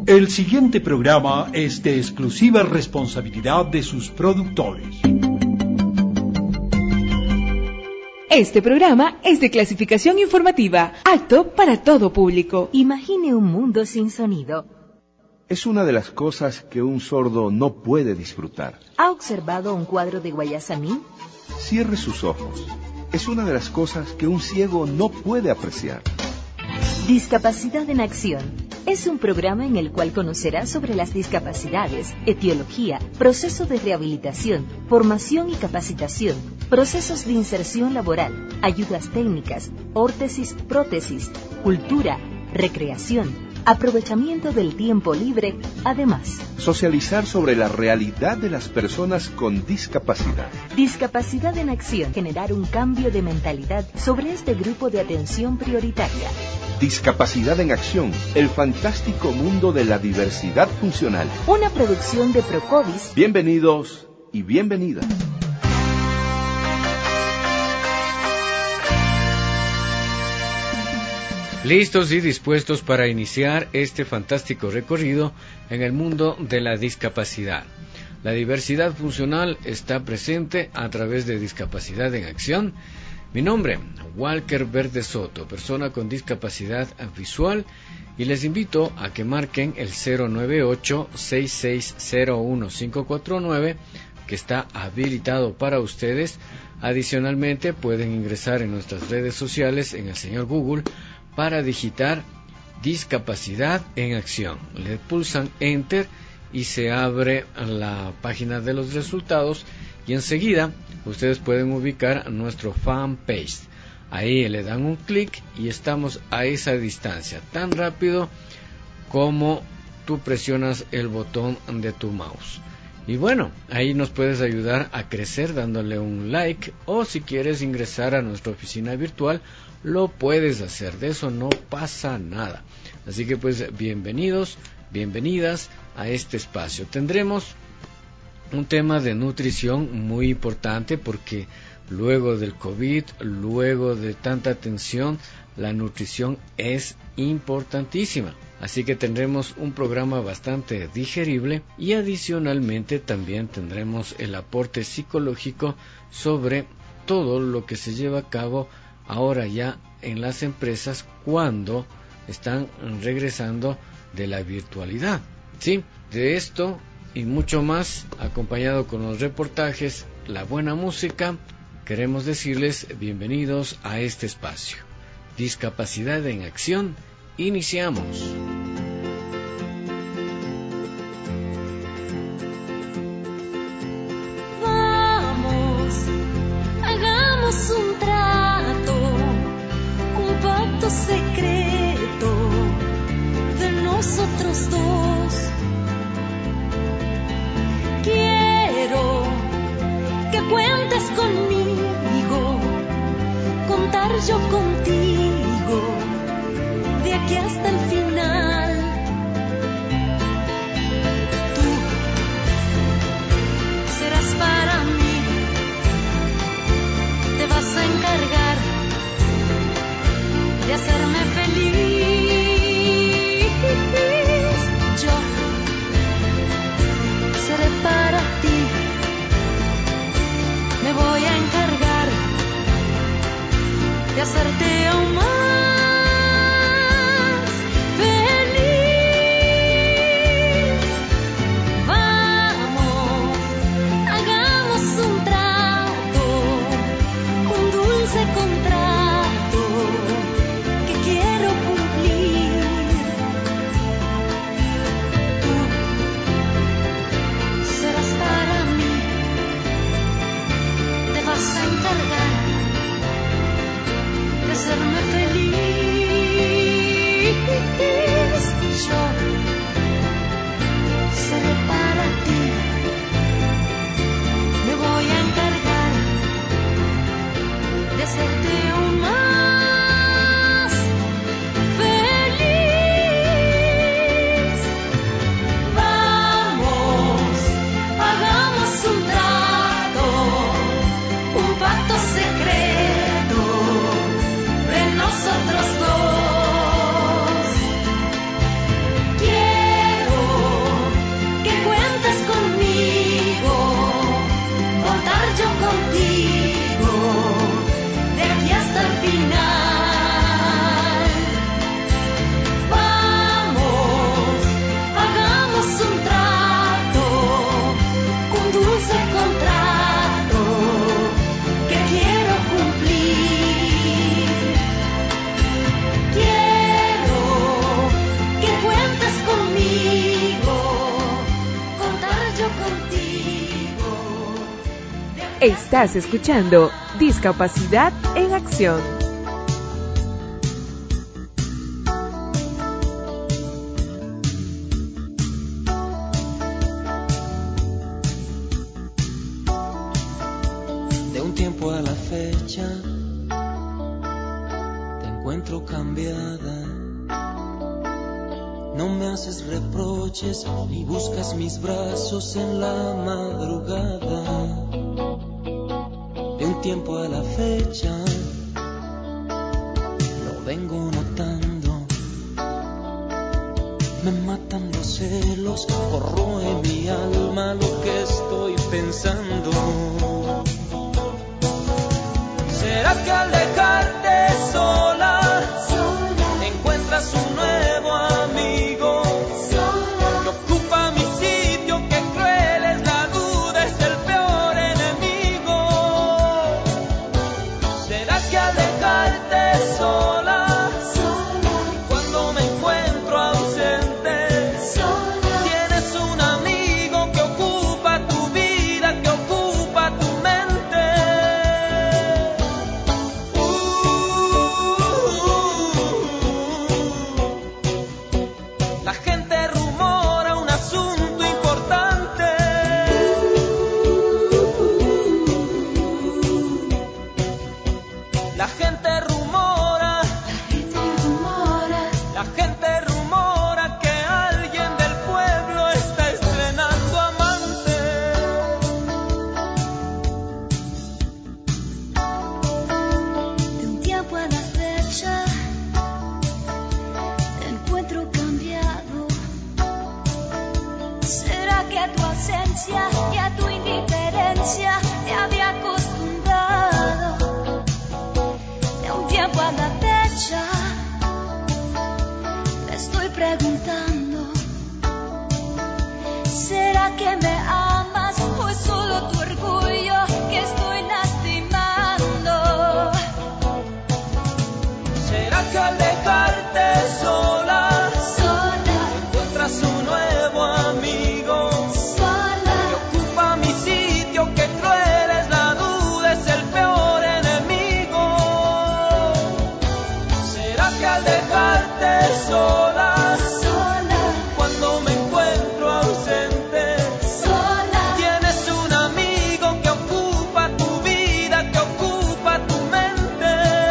El siguiente programa es de exclusiva responsabilidad de sus productores. Este programa es de clasificación informativa, apto para todo público. Imagine un mundo sin sonido. Es una de las cosas que un sordo no puede disfrutar. ¿Ha observado un cuadro de Guayasamín? Cierre sus ojos. Es una de las cosas que un ciego no puede apreciar. Discapacidad en Acción. Es un programa en el cual conocerá sobre las discapacidades, etiología, proceso de rehabilitación, formación y capacitación, procesos de inserción laboral, ayudas técnicas, órtesis, prótesis, cultura, recreación, aprovechamiento del tiempo libre, además. Socializar sobre la realidad de las personas con discapacidad. Discapacidad en Acción. Generar un cambio de mentalidad sobre este grupo de atención prioritaria. Discapacidad en Acción, el fantástico mundo de la diversidad funcional. Una producción de Procovis. Bienvenidos y bienvenidas. Listos y dispuestos para iniciar este fantástico recorrido en el mundo de la discapacidad. La diversidad funcional está presente a través de Discapacidad en Acción. Mi nombre, Walker Verde Soto, persona con discapacidad visual, y les invito a que marquen el 098-6601-549, que está habilitado para ustedes. Adicionalmente, pueden ingresar en nuestras redes sociales, en el señor Google, para digitar Discapacidad en Acción. Le pulsan Enter y se abre la página de los resultados, y enseguida ustedes pueden ubicar nuestro fanpage. Ahí le dan un clic y estamos a esa distancia, tan rápido como tú presionas el botón de tu mouse. Y bueno, ahí nos puedes ayudar a crecer dándole un like, o si quieres ingresar a nuestra oficina virtual, lo puedes hacer, de eso no pasa nada. Así que pues bienvenidos, bienvenidas a este espacio. Tendremos un tema de nutrición muy importante, porque luego del COVID, luego de tanta atención, la nutrición es importantísima. Así que tendremos un programa bastante digerible, y adicionalmente también tendremos el aporte psicológico sobre todo lo que se lleva a cabo ahora ya en las empresas cuando están regresando de la virtualidad. Sí, de esto y mucho más, acompañado con los reportajes, la buena música, queremos decirles bienvenidos a este espacio. Discapacidad en Acción, iniciamos. Vamos, hagamos un trato, un pacto secreto de nosotros dos. Quiero que cuentes conmigo, contar yo contigo, de aquí hasta el final. Estás escuchando Discapacidad en Acción. De un tiempo a la fecha te encuentro cambiada. No me haces reproches ni buscas mis brazos en la madrugada. De un tiempo a la fecha lo vengo notando. Me matan los celos, corroe mi alma lo que estoy pensando. ¿Será que al dejarte sola encuentras un nuevo amigo que ocupa mi sitio? Que cruel es la duda, es el peor enemigo. ¿Será que al dejarte sola y cuando me encuentro ausente tienes un amigo que ocupa tu vida, que ocupa tu mente? La gente rumora un asunto importante. La gente rumora, la gente rumora que alguien del pueblo está estrenando amante. De un tiempo a la fecha te encuentro cambiado. ¿Será que a tu ausencia y a tu indiferencia te había acostumbrado? De un tiempo a la fecha me estoy preguntando, ¿será que me amas o es solo tu orgullo que estoy lastimando? ¿Será que al dejarte sola encuentras un nuevo amigo que ocupa mi sitio? Que cruel es la duda, es el peor enemigo. ¿Será que al dejarte sola cuando me encuentro ausente tienes un amigo que ocupa tu vida, que ocupa tu mente?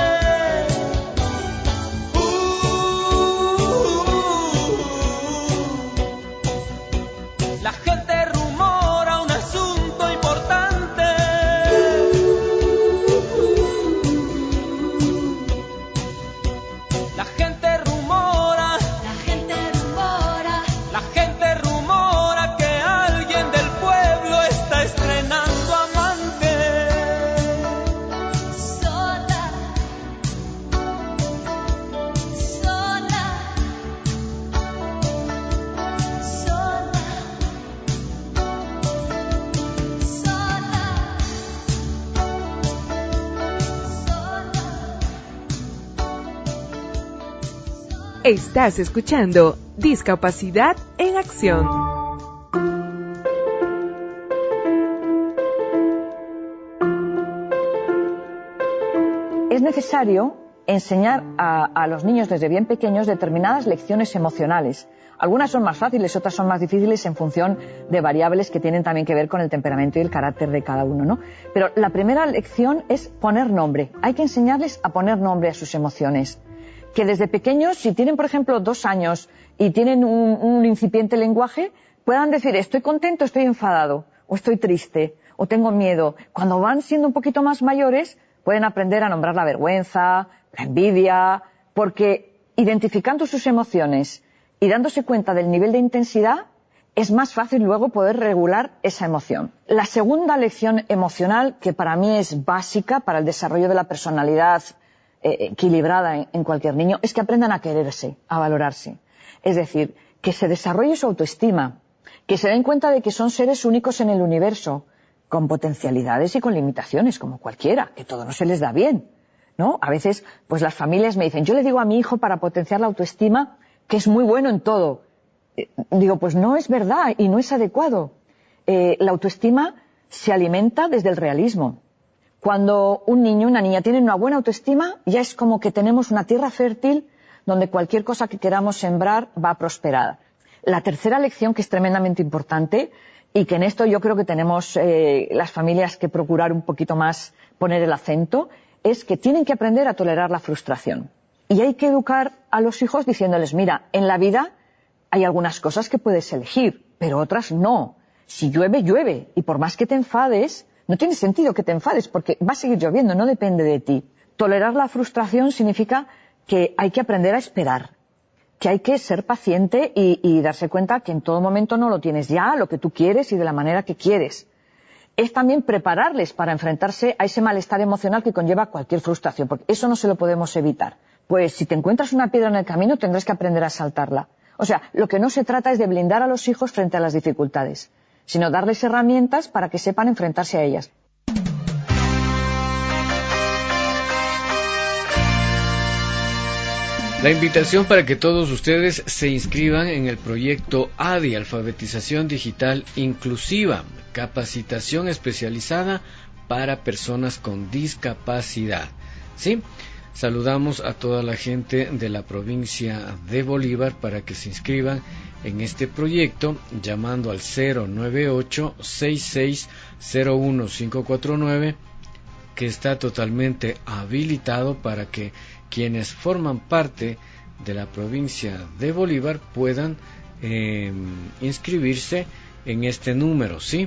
La gente rumora un asunto importante. La gente rumora, la gente rumora que alguien del pueblo está estrenando amante. Sola, Estás escuchando Discapacidad en Acción. Es necesario enseñar a los niños desde bien pequeños determinadas lecciones emocionales. Algunas son más fáciles, otras son más difíciles en función de variables que tienen también que ver con el temperamento y el carácter de cada uno, ¿no? Pero la primera lección es poner nombre. Hay que enseñarles a poner nombre a sus emociones. Que desde pequeños, si tienen, por ejemplo, 2 años y tienen un incipiente lenguaje, puedan decir estoy contento, estoy enfadado, o estoy triste, o tengo miedo. Cuando van siendo un poquito más mayores, pueden aprender a nombrar la vergüenza, la envidia, porque identificando sus emociones y dándose cuenta del nivel de intensidad, es más fácil luego poder regular esa emoción. La segunda lección emocional, que para mí es básica para el desarrollo de la personalidad equilibrada en cualquier niño, es que aprendan a quererse, a valorarse. Es decir, que se desarrolle su autoestima, que se den cuenta de que son seres únicos en el universo, con potencialidades y con limitaciones, como cualquiera, que todo no se les da bien, ¿no? A veces, pues las familias me dicen, yo le digo a mi hijo para potenciar la autoestima que es muy bueno en todo. Digo, pues no es verdad y no es adecuado. La autoestima se alimenta desde el realismo. Cuando un niño, una niña tienen una buena autoestima, ya es como que tenemos una tierra fértil donde cualquier cosa que queramos sembrar va a prosperar. La tercera lección, que es tremendamente importante, y que en esto yo creo que tenemos las familias que procurar un poquito más poner el acento, es que tienen que aprender a tolerar la frustración. Y hay que educar a los hijos diciéndoles, mira, en la vida hay algunas cosas que puedes elegir, pero otras no. Si llueve, llueve, y por más que te enfades, no tiene sentido que te enfades, porque va a seguir lloviendo, no depende de ti. Tolerar la frustración significa que hay que aprender a esperar, que hay que ser paciente y darse cuenta que en todo momento no lo tienes ya, lo que tú quieres y de la manera que quieres. Es también prepararles para enfrentarse a ese malestar emocional que conlleva cualquier frustración, porque eso no se lo podemos evitar. Pues si te encuentras una piedra en el camino, tendrás que aprender a saltarla. O sea, lo que no se trata es de blindar a los hijos frente a las dificultades, sino darles herramientas para que sepan enfrentarse a ellas. La invitación para que todos ustedes se inscriban en el proyecto ADI, Alfabetización Digital Inclusiva, capacitación especializada para personas con discapacidad. ¿Sí? Saludamos a toda la gente de la provincia de Bolívar para que se inscriban en este proyecto llamando al 098-6601-549, que está totalmente habilitado para que quienes forman parte de la provincia de Bolívar puedan inscribirse en este número, ¿sí?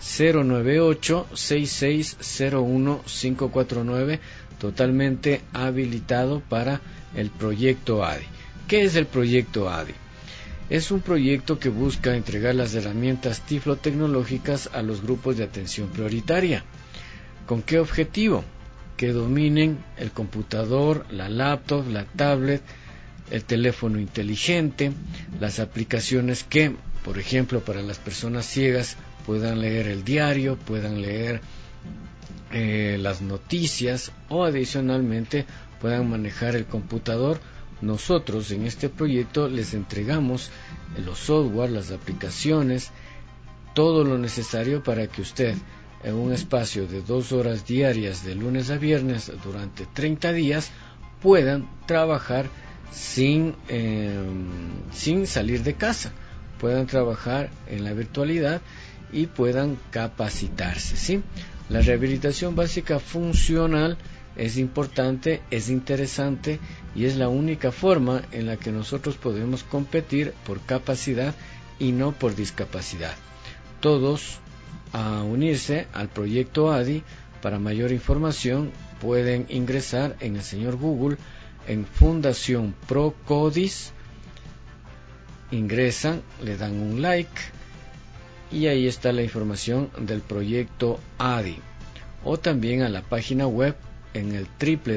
098-6601-549, totalmente habilitado para el proyecto ADI. ¿Qué es el proyecto ADI? Es un proyecto que busca entregar las herramientas tiflotecnológicas a los grupos de atención prioritaria. ¿Con qué objetivo? Que dominen el computador, la laptop, la tablet, el teléfono inteligente, las aplicaciones que, por ejemplo, para las personas ciegas puedan leer el diario, puedan leer las noticias o adicionalmente puedan manejar el computador. Nosotros en este proyecto les entregamos los software, las aplicaciones, todo lo necesario para que usted en un espacio de 2 horas diarias de lunes a viernes durante 30 días puedan trabajar sin salir de casa, puedan trabajar en la virtualidad y puedan capacitarse, ¿sí? La rehabilitación básica funcional es importante, es interesante y es la única forma en la que nosotros podemos competir por capacidad y no por discapacidad. Todos a unirse al proyecto ADI. Para mayor información pueden ingresar en el señor Google en Fundación Procodis, ingresan, le dan un like y ahí está la información del proyecto ADI, o también a la página web en el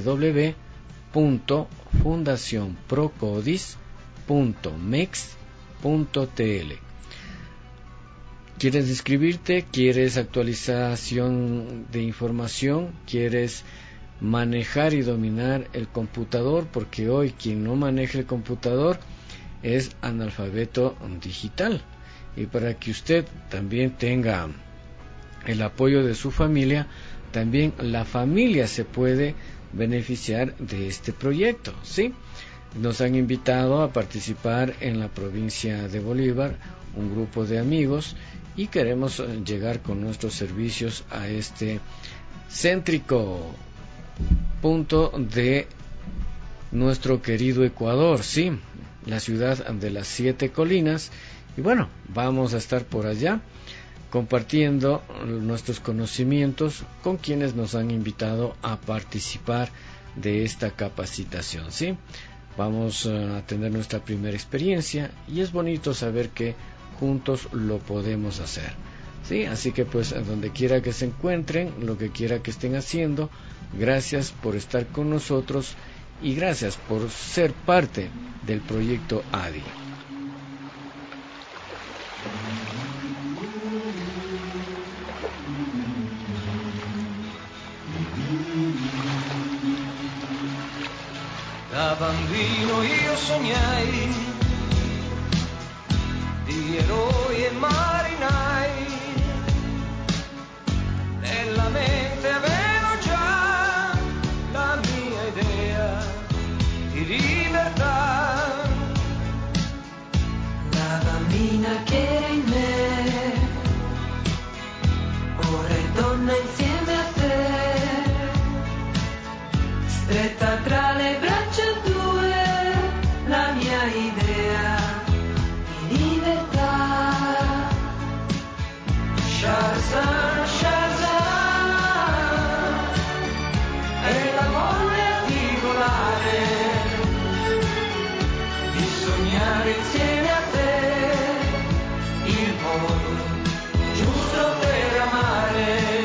www.fundacionprocodis.mex.tl. ¿Quieres inscribirte? ¿Quieres actualización de información? ¿Quieres manejar y dominar el computador? Porque hoy quien no maneja el computador es analfabeto digital. Y para que usted también tenga el apoyo de su familia, también la familia se puede beneficiar de este proyecto, ¿sí? Nos han invitado a participar en la provincia de Bolívar un grupo de amigos y queremos llegar con nuestros servicios a este céntrico punto de nuestro querido Ecuador, sí, la ciudad de las 7 colinas. Y bueno, vamos a estar por allá compartiendo nuestros conocimientos con quienes nos han invitado a participar de esta capacitación, ¿sí? Vamos a tener nuestra primera experiencia y es bonito saber que juntos lo podemos hacer, ¿sí? Así que pues donde quiera que se encuentren, lo que quiera que estén haciendo, gracias por estar con nosotros y gracias por ser parte del proyecto ADI. Da bambino io sognai di eroi e marinai divina che era in me, ora è donna insieme a te, stretta tra le braccia tue, la mia idea di libertà. Shahrazad, Shahrazad, è la voglia di volare, di sognare insieme a te il modo giusto per amare.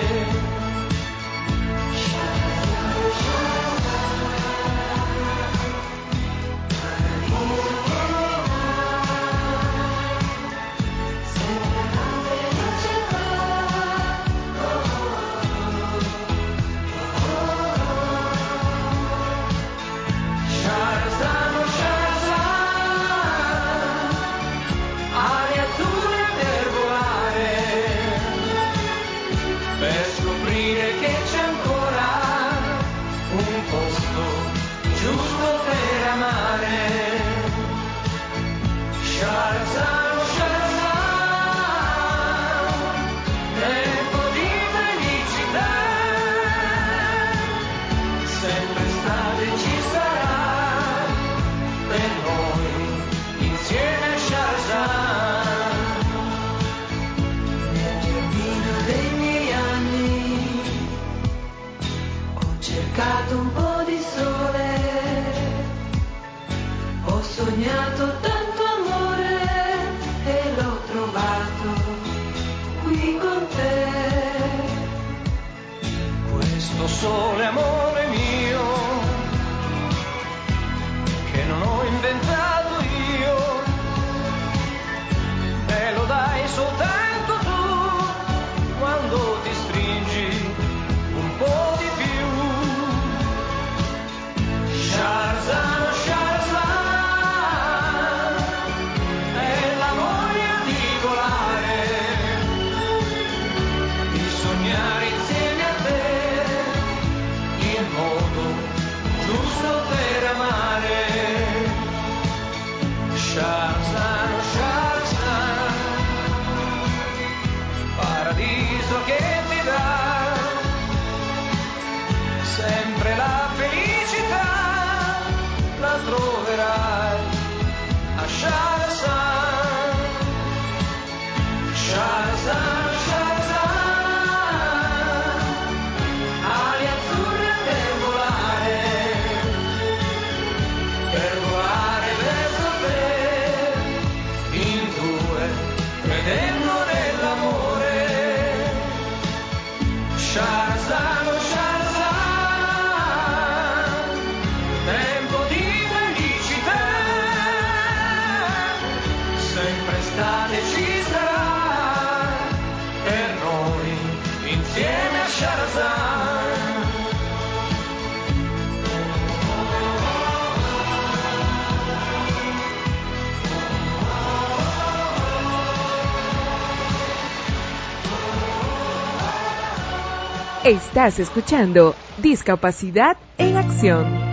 Sole, amore mio, che non ho inventato io, me lo dai soltanto tu, quando ti stringi un po' di più. Shahrazad, Shahrazad, è la voglia di volare, di sognare insieme a te il modo giusto per amare. Shahrazad, Shahrazad, paradiso che ti dà sempre la felicità, la troverai a Shahrazad. Shahrazad, credendo nell'amore. Shahrazad, Shahrazad, tempo di felicità, sempre estate ci sarà per noi insieme a Shahrazad. Estás escuchando Discapacidad en Acción.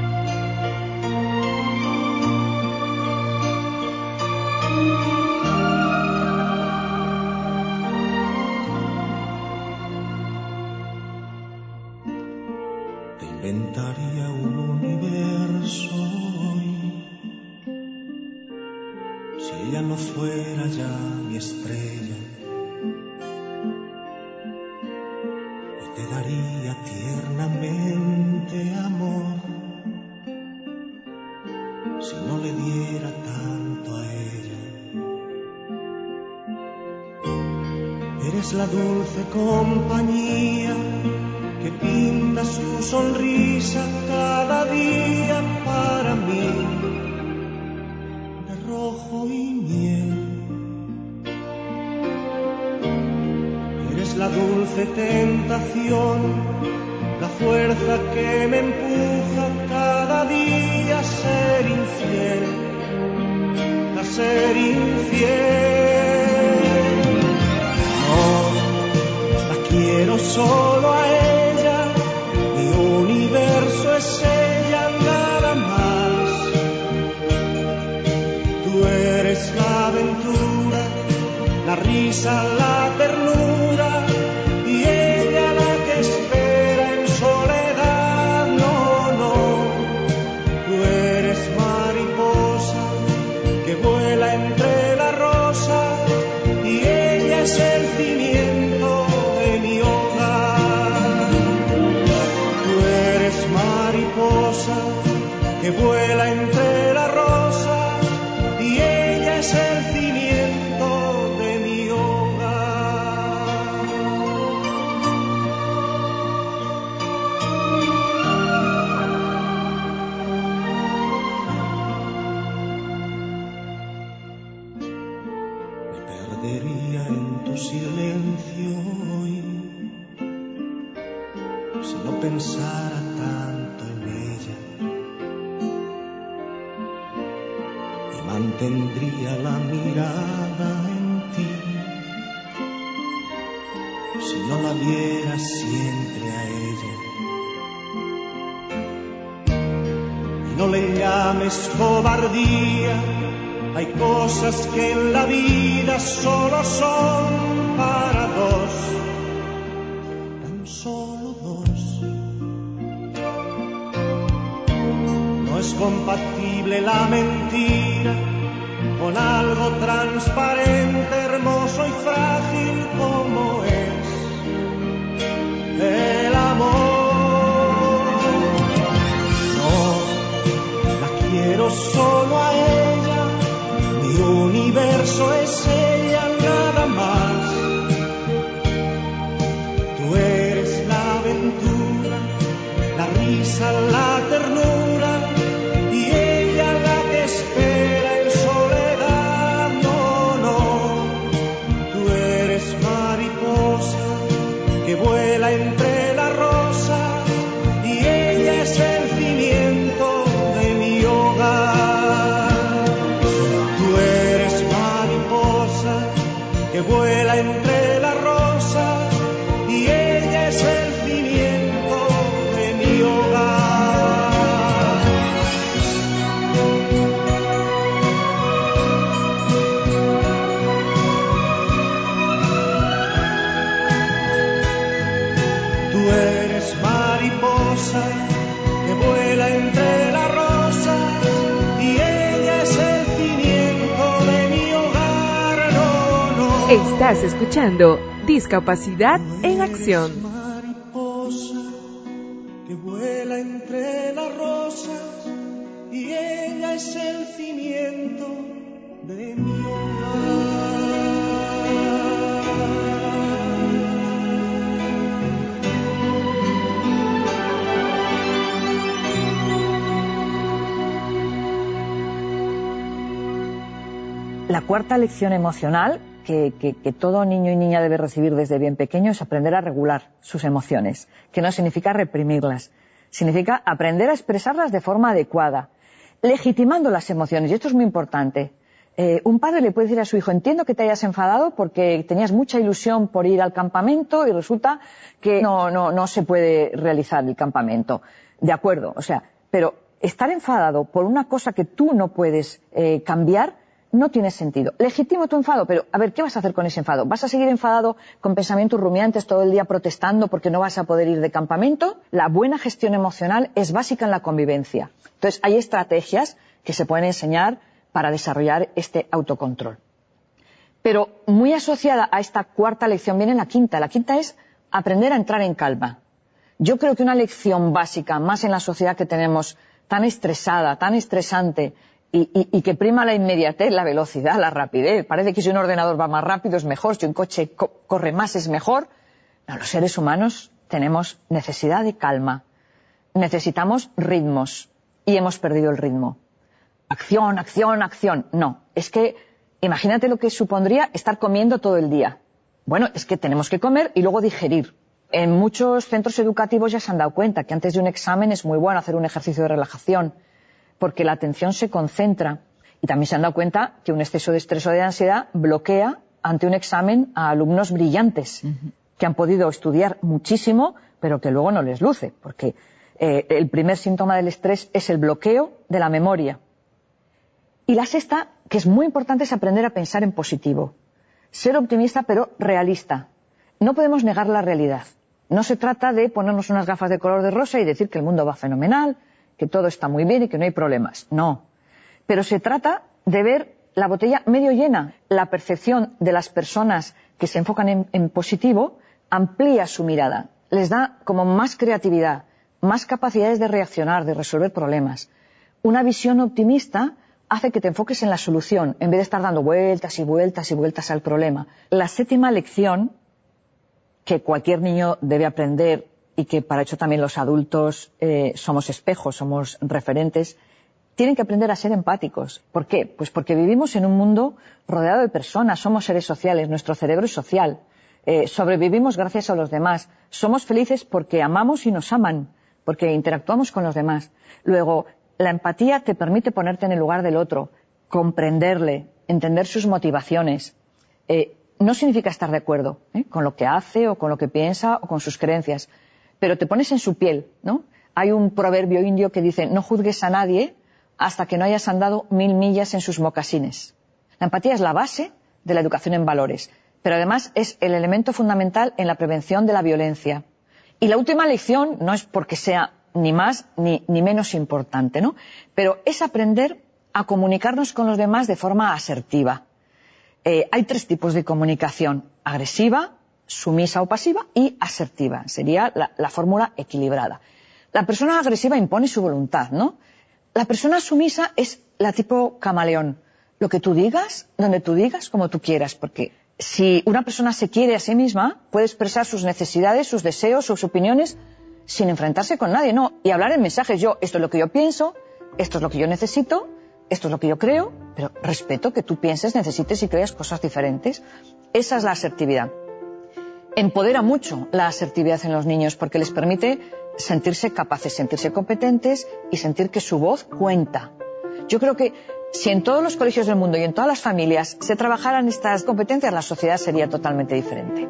Te inventaría un universo hoy, si ella no fuera ya mi estrella. Te daría tiernamente amor, si no le diera tanto a ella. Eres la dulce compañía que pinta su sonrisa cada día para mí, de rojo y miel. Eres la dulce tentación, la fuerza que me empuja cada día a ser infiel, a ser infiel. No, la quiero solo a ella, mi universo es ella nada más. Tú eres la aventura risa, la ternura, y ella la que espera en soledad. No, no, tú eres mariposa que vuela entre las rosas, y ella es el cimiento de mi hogar. Tú eres mariposa que vuela entre las rosas, y ella es el cimiento de mi hogar. Me perdería en tu silencio hoy si no pensara tanto en ella, y mantendría la mirada en ti si no la viera siempre a ella. Y no le llames cobardía, hay cosas que en la vida solo son para dos, tan solo dos. No es compatible la mentira con algo transparente, hermoso y frágil como es el amor. No, la quiero solo a ella, mi universo es ella, nada más. Tú eres la aventura, la risa, la ternura, y ella la que espera en soledad. No, no, tú eres mariposa que vuela entre las rosas, y ella es el cimiento de mi hogar. Tú eres mariposa que vuela entre las rosas, y ella es el cimiento de mi hogar. Tú eres mariposa que vuela entre las rosas, y ella es el cimiento de mi hogar. No, no. Estás escuchando Discapacidad en Acción. Mariposa que vuela entre las rosas, y ella es el cimiento de mi hogar. La cuarta lección emocional que todo niño y niña debe recibir desde bien pequeño es aprender a regular sus emociones, que no significa reprimirlas, significa aprender a expresarlas de forma adecuada, legitimando las emociones, y esto es muy importante. Un padre le puede decir a su hijo: entiendo que te hayas enfadado porque tenías mucha ilusión por ir al campamento y resulta que no se puede realizar el campamento. De acuerdo, o sea, pero estar enfadado por una cosa que tú no puedes cambiar no tiene sentido. Legitimo tu enfado, pero a ver, ¿qué vas a hacer con ese enfado? ¿Vas a seguir enfadado con pensamientos rumiantes todo el día protestando porque no vas a poder ir de campamento? La buena gestión emocional es básica en la convivencia. Entonces, hay estrategias que se pueden enseñar para desarrollar este autocontrol. Pero muy asociada a esta cuarta lección viene la quinta. La quinta es aprender a entrar en calma. Yo creo que una lección básica, más en la sociedad que tenemos tan estresada, tan estresante, y que prima la inmediatez, la velocidad, la rapidez. Parece que si un ordenador va más rápido es mejor, si un coche corre más es mejor. No, los seres humanos tenemos necesidad de calma. Necesitamos ritmos y hemos perdido el ritmo. Acción, acción, acción. No, es que imagínate lo que supondría estar comiendo todo el día. Bueno, es que tenemos que comer y luego digerir. En muchos centros educativos ya se han dado cuenta que antes de un examen es muy bueno hacer un ejercicio de relajación, porque la atención se concentra, y también se han dado cuenta que un exceso de estrés o de ansiedad bloquea ante un examen a alumnos brillantes, que han podido estudiar muchísimo, pero que luego no les luce, porque el primer síntoma del estrés es el bloqueo de la memoria. Y la sexta, que es muy importante, es aprender a pensar en positivo. ser optimista pero realista. No podemos negar la realidad. No se trata de ponernos unas gafas de color de rosa y decir que el mundo va fenomenal, que todo está muy bien y que no hay problemas. No. Pero se trata de ver la botella medio llena. La percepción de las personas que se enfocan en positivo amplía su mirada. Les da como más creatividad, más capacidades de reaccionar, de resolver problemas. Una visión optimista hace que te enfoques en la solución, en vez de estar dando vueltas y vueltas y vueltas al problema. La 7ª lección que cualquier niño debe aprender y que para eso también los adultos somos espejos, somos referentes, tienen que aprender a ser empáticos. ¿Por qué? Pues porque vivimos en un mundo rodeado de personas, somos seres sociales, nuestro cerebro es social, sobrevivimos gracias a los demás, somos felices porque amamos y nos aman, porque interactuamos con los demás. Luego, la empatía te permite ponerte en el lugar del otro, comprenderle, entender sus motivaciones. No significa estar de acuerdo con lo que hace o con lo que piensa o con sus creencias, pero te pones en su piel, ¿no? Hay un proverbio indio que dice: no juzgues a nadie hasta que no hayas andado 1000 millas en sus mocasines. La empatía es la base de la educación en valores, pero además es el elemento fundamental en la prevención de la violencia. Y la última lección no es porque sea ni más ni menos importante, ¿no? Pero es aprender a comunicarnos con los demás de forma asertiva. Hay 3 tipos de comunicación: agresiva, sumisa o pasiva y asertiva. Sería la fórmula equilibrada. La persona agresiva impone su voluntad, ¿no? La persona sumisa es la tipo camaleón. Lo que tú digas, donde tú digas, como tú quieras, porque si una persona se quiere a sí misma, puede expresar sus necesidades, sus deseos, sus opiniones, sin enfrentarse con nadie, ¿no? Y hablar en mensajes: esto es lo que yo pienso, esto es lo que yo necesito, esto es lo que yo creo, pero respeto que tú pienses, necesites y creas cosas diferentes. Esa es la asertividad. Empodera mucho la asertividad en los niños porque les permite sentirse capaces, sentirse competentes y sentir que su voz cuenta. Yo creo que si en todos los colegios del mundo y en todas las familias se trabajaran estas competencias, la sociedad sería totalmente diferente.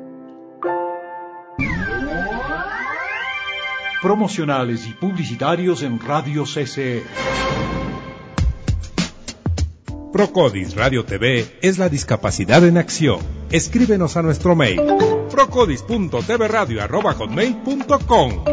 Promocionales y publicitarios en Radio CCE. Procodis Radio TV es la discapacidad en acción. Escríbenos a nuestro mail procodis.tvradio@hotmail.com.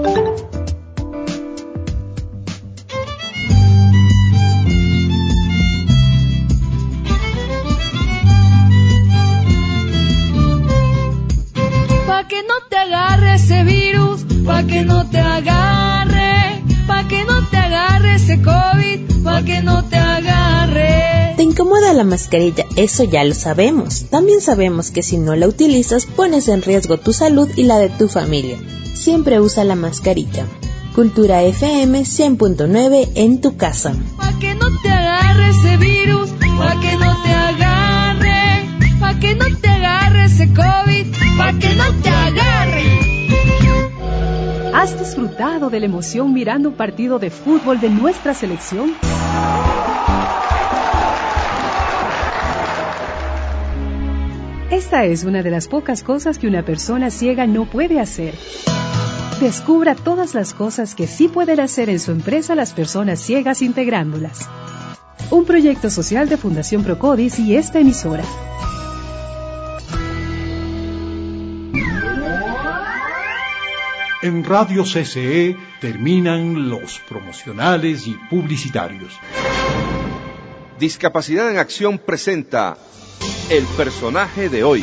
Pa' que no te agarre ese virus, pa' que no te agarre, pa' que no te agarre ese COVID, pa' que no te agarre. Te incomoda la mascarilla, eso ya lo sabemos. También sabemos que si no la utilizas, pones en riesgo tu salud y la de tu familia. Siempre usa la mascarilla. Cultura FM 100.9 en tu casa. Pa' que no te agarre ese virus, pa' que no te agarre, pa' que no te agarre ese COVID, pa' que no te agarre. ¿Has disfrutado de la emoción mirando un partido de fútbol de nuestra selección? Esta es una de las pocas cosas que una persona ciega no puede hacer. Descubra todas las cosas que sí pueden hacer en su empresa las personas ciegas integrándolas. Un proyecto social de Fundación Procodis y esta emisora. En Radio CCE terminan los promocionales y publicitarios. Discapacidad en Acción presenta el personaje de hoy.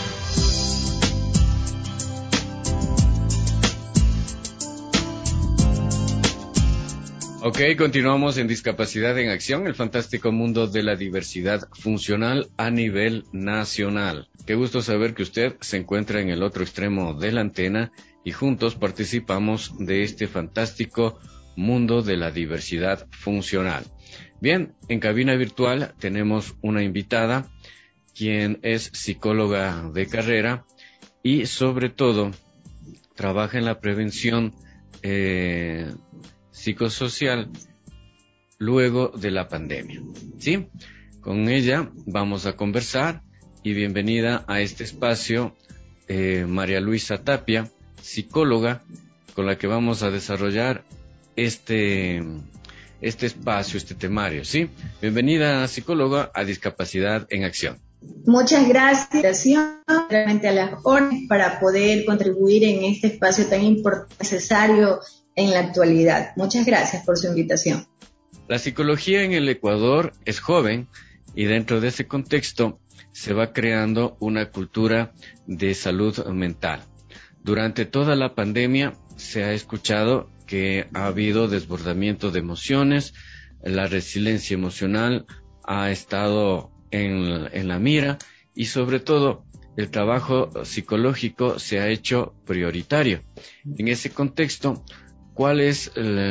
Ok, continuamos en Discapacidad en Acción, el fantástico mundo de la diversidad funcional a nivel nacional. Qué gusto saber que usted se encuentra en el otro extremo de la antena y juntos participamos de este fantástico mundo de la diversidad funcional. Bien, en cabina virtual tenemos una invitada, quien es psicóloga de carrera y sobre todo trabaja en la prevención psicosocial luego de la pandemia. ¿Sí? Con ella vamos a conversar y bienvenida a este espacio María Luisa Tapia, psicóloga, con la que vamos a desarrollar este espacio, este temario, ¿sí? Bienvenida, psicóloga, a Discapacidad en Acción. Muchas gracias realmente a las órdenes para poder contribuir en este espacio tan importante, necesario en la actualidad. Muchas gracias por su invitación. La psicología en el Ecuador es joven y dentro de ese contexto se va creando una cultura de salud mental. Durante toda la pandemia se ha escuchado que ha habido desbordamiento de emociones, la resiliencia emocional ha estado en la mira y sobre todo el trabajo psicológico se ha hecho prioritario. En ese contexto, ¿cuál es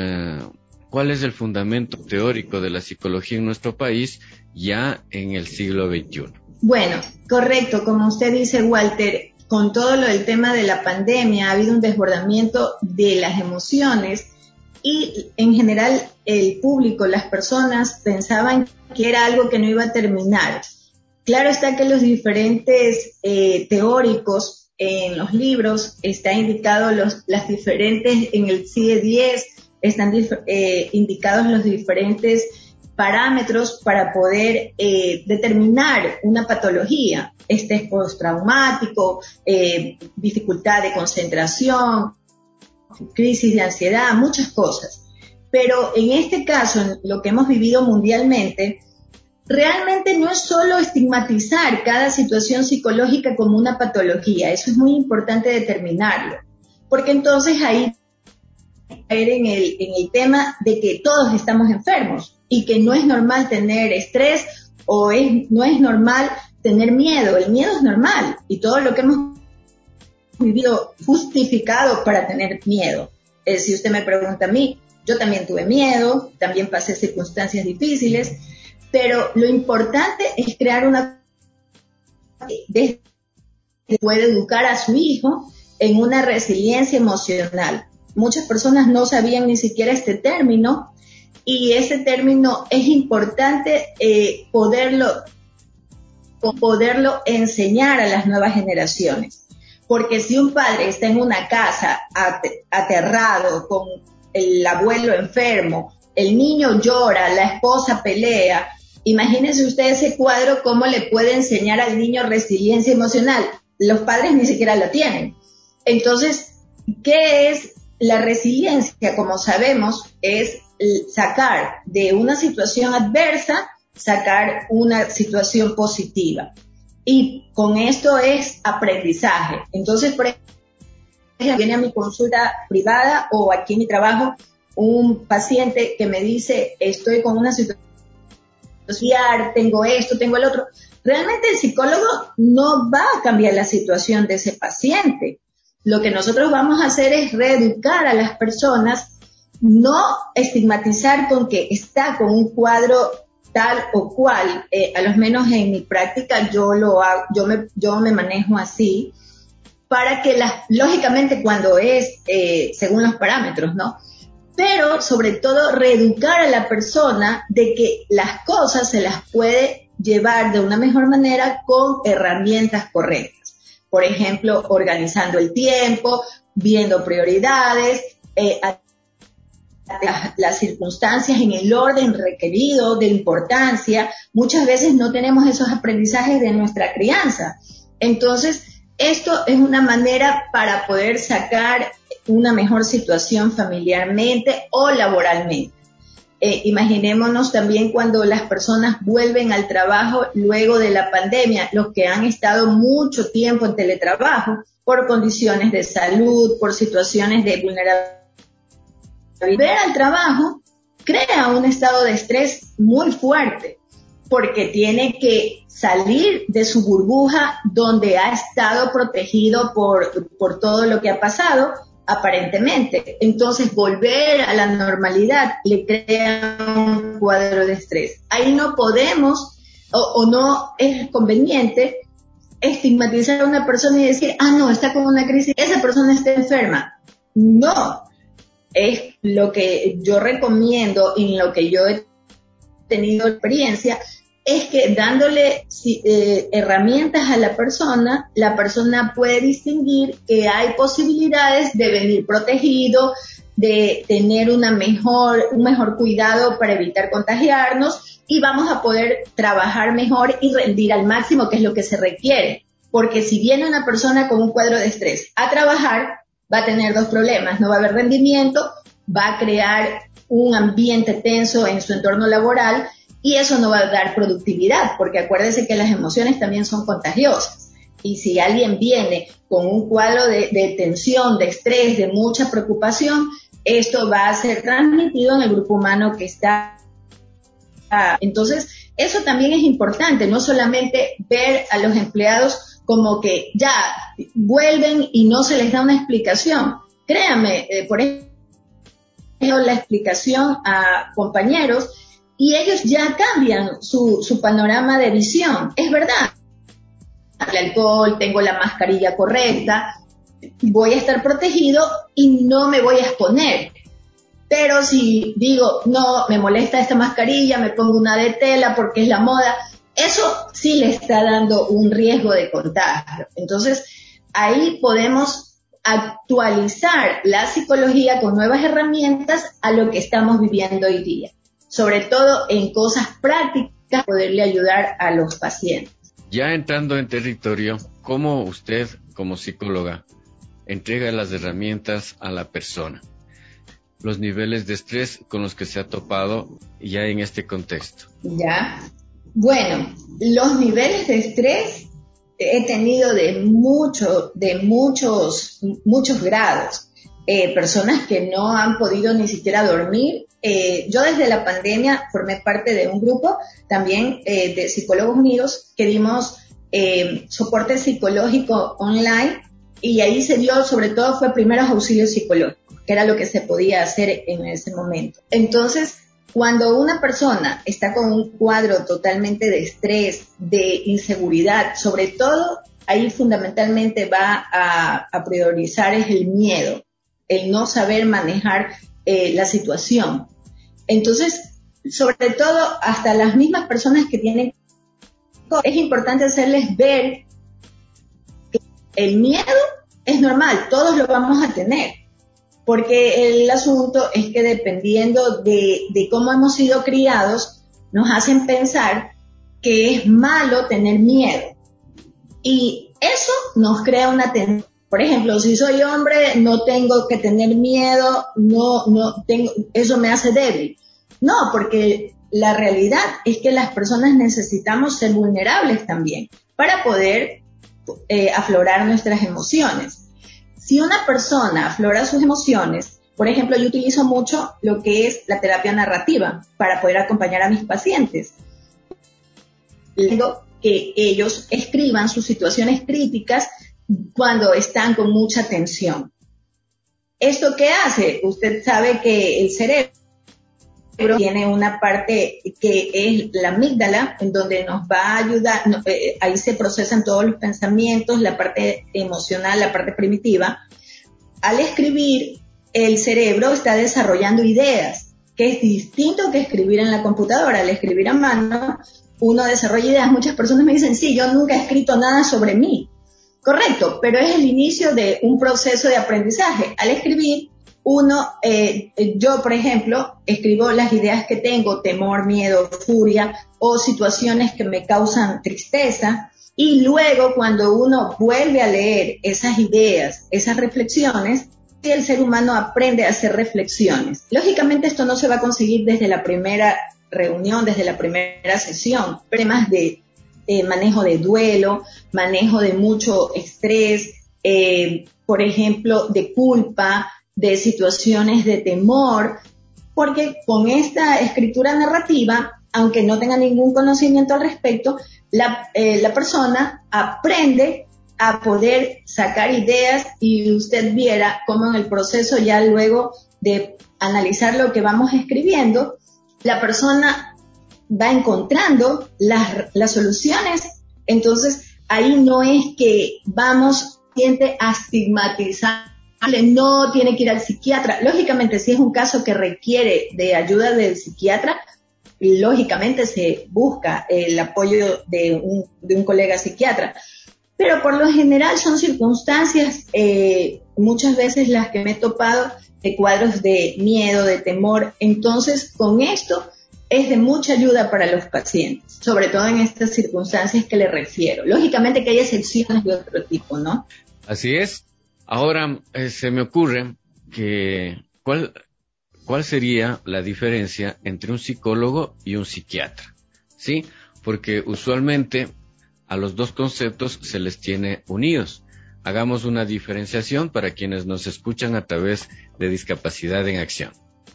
el fundamento teórico de la psicología en nuestro país ya en el siglo XXI? Bueno, correcto, como usted dice, Walter, con todo lo del tema de la pandemia ha habido un desbordamiento de las emociones y en general el público, las personas pensaban que era algo que no iba a terminar. Claro está que los diferentes teóricos en los libros está indicado las diferentes, en el CIE-10 están indicados los diferentes parámetros para poder determinar una patología. Estrés postraumático, dificultad de concentración, crisis de ansiedad, muchas cosas. Pero en este caso, en lo que hemos vivido mundialmente, realmente no es solo estigmatizar cada situación psicológica como una patología, eso es muy importante determinarlo, porque entonces ahí caer en el tema de que todos estamos enfermos y que no es normal tener estrés o no es normal tener miedo. El miedo es normal y todo lo que hemos vivido justificado para tener miedo. Si usted me pregunta a mí, yo también tuve miedo, también pasé circunstancias difíciles, pero lo importante es crear una que puede educar a su hijo en una resiliencia emocional. Muchas personas no sabían ni siquiera este término y ese término es importante poderlo enseñar a las nuevas generaciones. Porque si un padre está en una casa aterrado, con el abuelo enfermo, el niño llora, la esposa pelea, imagínense usted ese cuadro, cómo le puede enseñar al niño resiliencia emocional. Los padres ni siquiera lo tienen. Entonces, ¿qué es la resiliencia? Como sabemos, es sacar de una situación adversa, sacar una situación positiva. Y con esto es aprendizaje. Entonces, por ejemplo, viene a mi consulta privada o aquí en mi trabajo un paciente que me dice, estoy con una situación, tengo esto, tengo el otro. Realmente el psicólogo no va a cambiar la situación de ese paciente. Lo que nosotros vamos a hacer es reeducar a las personas, no estigmatizar con que está con un cuadro tal o cual, a lo menos en mi práctica yo lo hago, yo me manejo así, para que lógicamente cuando es según los parámetros, ¿no? Pero sobre todo reeducar a la persona de que las cosas se las puede llevar de una mejor manera con herramientas correctas. Por ejemplo, organizando el tiempo, viendo prioridades, las circunstancias en el orden requerido de importancia. Muchas veces no tenemos esos aprendizajes de nuestra crianza. Entonces, esto es una manera para poder sacar una mejor situación familiarmente o laboralmente. Imaginémonos también cuando las personas vuelven al trabajo luego de la pandemia, los que han estado mucho tiempo en teletrabajo por condiciones de salud, por situaciones de vulnerabilidad. Volver al trabajo crea un estado de estrés muy fuerte porque tiene que salir de su burbuja donde ha estado protegido por todo lo que ha pasado aparentemente. Entonces volver a la normalidad le crea un cuadro de estrés. Ahí no podemos o no es conveniente estigmatizar a una persona y decir, no, está con una crisis, esa persona está enferma. No. Es lo que yo recomiendo y en lo que yo he tenido experiencia, es que dándole herramientas a la persona puede distinguir que hay posibilidades de venir protegido, de tener un mejor cuidado para evitar contagiarnos y vamos a poder trabajar mejor y rendir al máximo, que es lo que se requiere. Porque si viene una persona con un cuadro de estrés a trabajar, va a tener dos problemas: no va a haber rendimiento, va a crear un ambiente tenso en su entorno laboral y eso no va a dar productividad, porque acuérdense que las emociones también son contagiosas. Y si alguien viene con un cuadro de tensión, de estrés, de mucha preocupación, esto va a ser transmitido en el grupo humano que está. Entonces, eso también es importante, no solamente ver a los empleados como que ya vuelven y no se les da una explicación. Créanme, por ejemplo, la explicación a compañeros y ellos ya cambian su panorama de visión. Es verdad, el alcohol, tengo la mascarilla correcta, voy a estar protegido y no me voy a exponer. Pero si digo, no, me molesta esta mascarilla, me pongo una de tela porque es la moda, eso sí le está dando un riesgo de contagio. Entonces, ahí podemos actualizar la psicología con nuevas herramientas a lo que estamos viviendo hoy día. Sobre todo en cosas prácticas, poderle ayudar a los pacientes. Ya entrando en territorio, ¿cómo usted, como psicóloga, entrega las herramientas a la persona? Los niveles de estrés con los que se ha topado ya en este contexto. Ya. Bueno, los niveles de estrés he tenido de muchos grados. Personas que no han podido ni siquiera dormir. Yo desde la pandemia formé parte de un grupo también de Psicólogos Unidos que dimos soporte psicológico online y ahí se dio, sobre todo fue primeros auxilios psicológicos, que era lo que se podía hacer en ese momento. Entonces, cuando una persona está con un cuadro totalmente de estrés, de inseguridad, sobre todo ahí fundamentalmente va a priorizar es el miedo, el no saber manejar la situación. Entonces, sobre todo hasta las mismas personas que tienen, es importante hacerles ver que el miedo es normal, todos lo vamos a tener. Porque el asunto es que dependiendo de cómo hemos sido criados, nos hacen pensar que es malo tener miedo. Y eso nos crea una tendencia. Por ejemplo, si soy hombre, no tengo que tener miedo, eso me hace débil. No, porque la realidad es que las personas necesitamos ser vulnerables también para poder aflorar nuestras emociones. Si una persona aflora sus emociones, por ejemplo, yo utilizo mucho lo que es la terapia narrativa para poder acompañar a mis pacientes. Digo que ellos escriban sus situaciones críticas cuando están con mucha tensión. ¿Esto qué hace? Usted sabe que el cerebro tiene una parte que es la amígdala, en donde nos va a ayudar, ahí se procesan todos los pensamientos, la parte emocional, la parte primitiva. Al escribir, el cerebro está desarrollando ideas, que es distinto que escribir en la computadora. Al escribir a mano, uno desarrolla ideas. Muchas personas me dicen, sí, yo nunca he escrito nada sobre mí. Correcto, pero es el inicio de un proceso de aprendizaje. Al escribir, yo, por ejemplo, escribo las ideas que tengo, temor, miedo, furia o situaciones que me causan tristeza, y luego cuando uno vuelve a leer esas ideas, esas reflexiones, el ser humano aprende a hacer reflexiones. Lógicamente esto no se va a conseguir desde la primera reunión, desde la primera sesión, temas de manejo de duelo, manejo de mucho estrés, por ejemplo, de culpa, de situaciones de temor, porque con esta escritura narrativa, aunque no tenga ningún conocimiento al respecto, la persona aprende a poder sacar ideas, y usted viera cómo en el proceso, ya luego de analizar lo que vamos escribiendo, la persona va encontrando las soluciones. Entonces ahí no es que vamos a estigmatizar, no tiene que ir al psiquiatra. Lógicamente, si es un caso que requiere de ayuda del psiquiatra, lógicamente se busca el apoyo de un colega psiquiatra. Pero por lo general son circunstancias, muchas veces las que me he topado, de cuadros de miedo, de temor. Entonces, con esto, es de mucha ayuda para los pacientes, sobre todo en estas circunstancias que le refiero. Lógicamente que hay excepciones de otro tipo, ¿no? Así es. Ahora se me ocurre que ¿cuál sería la diferencia entre un psicólogo y un psiquiatra? ¿Sí? Porque usualmente a los dos conceptos se les tiene unidos. Hagamos una diferenciación para quienes nos escuchan a través de Discapacidad en Acción.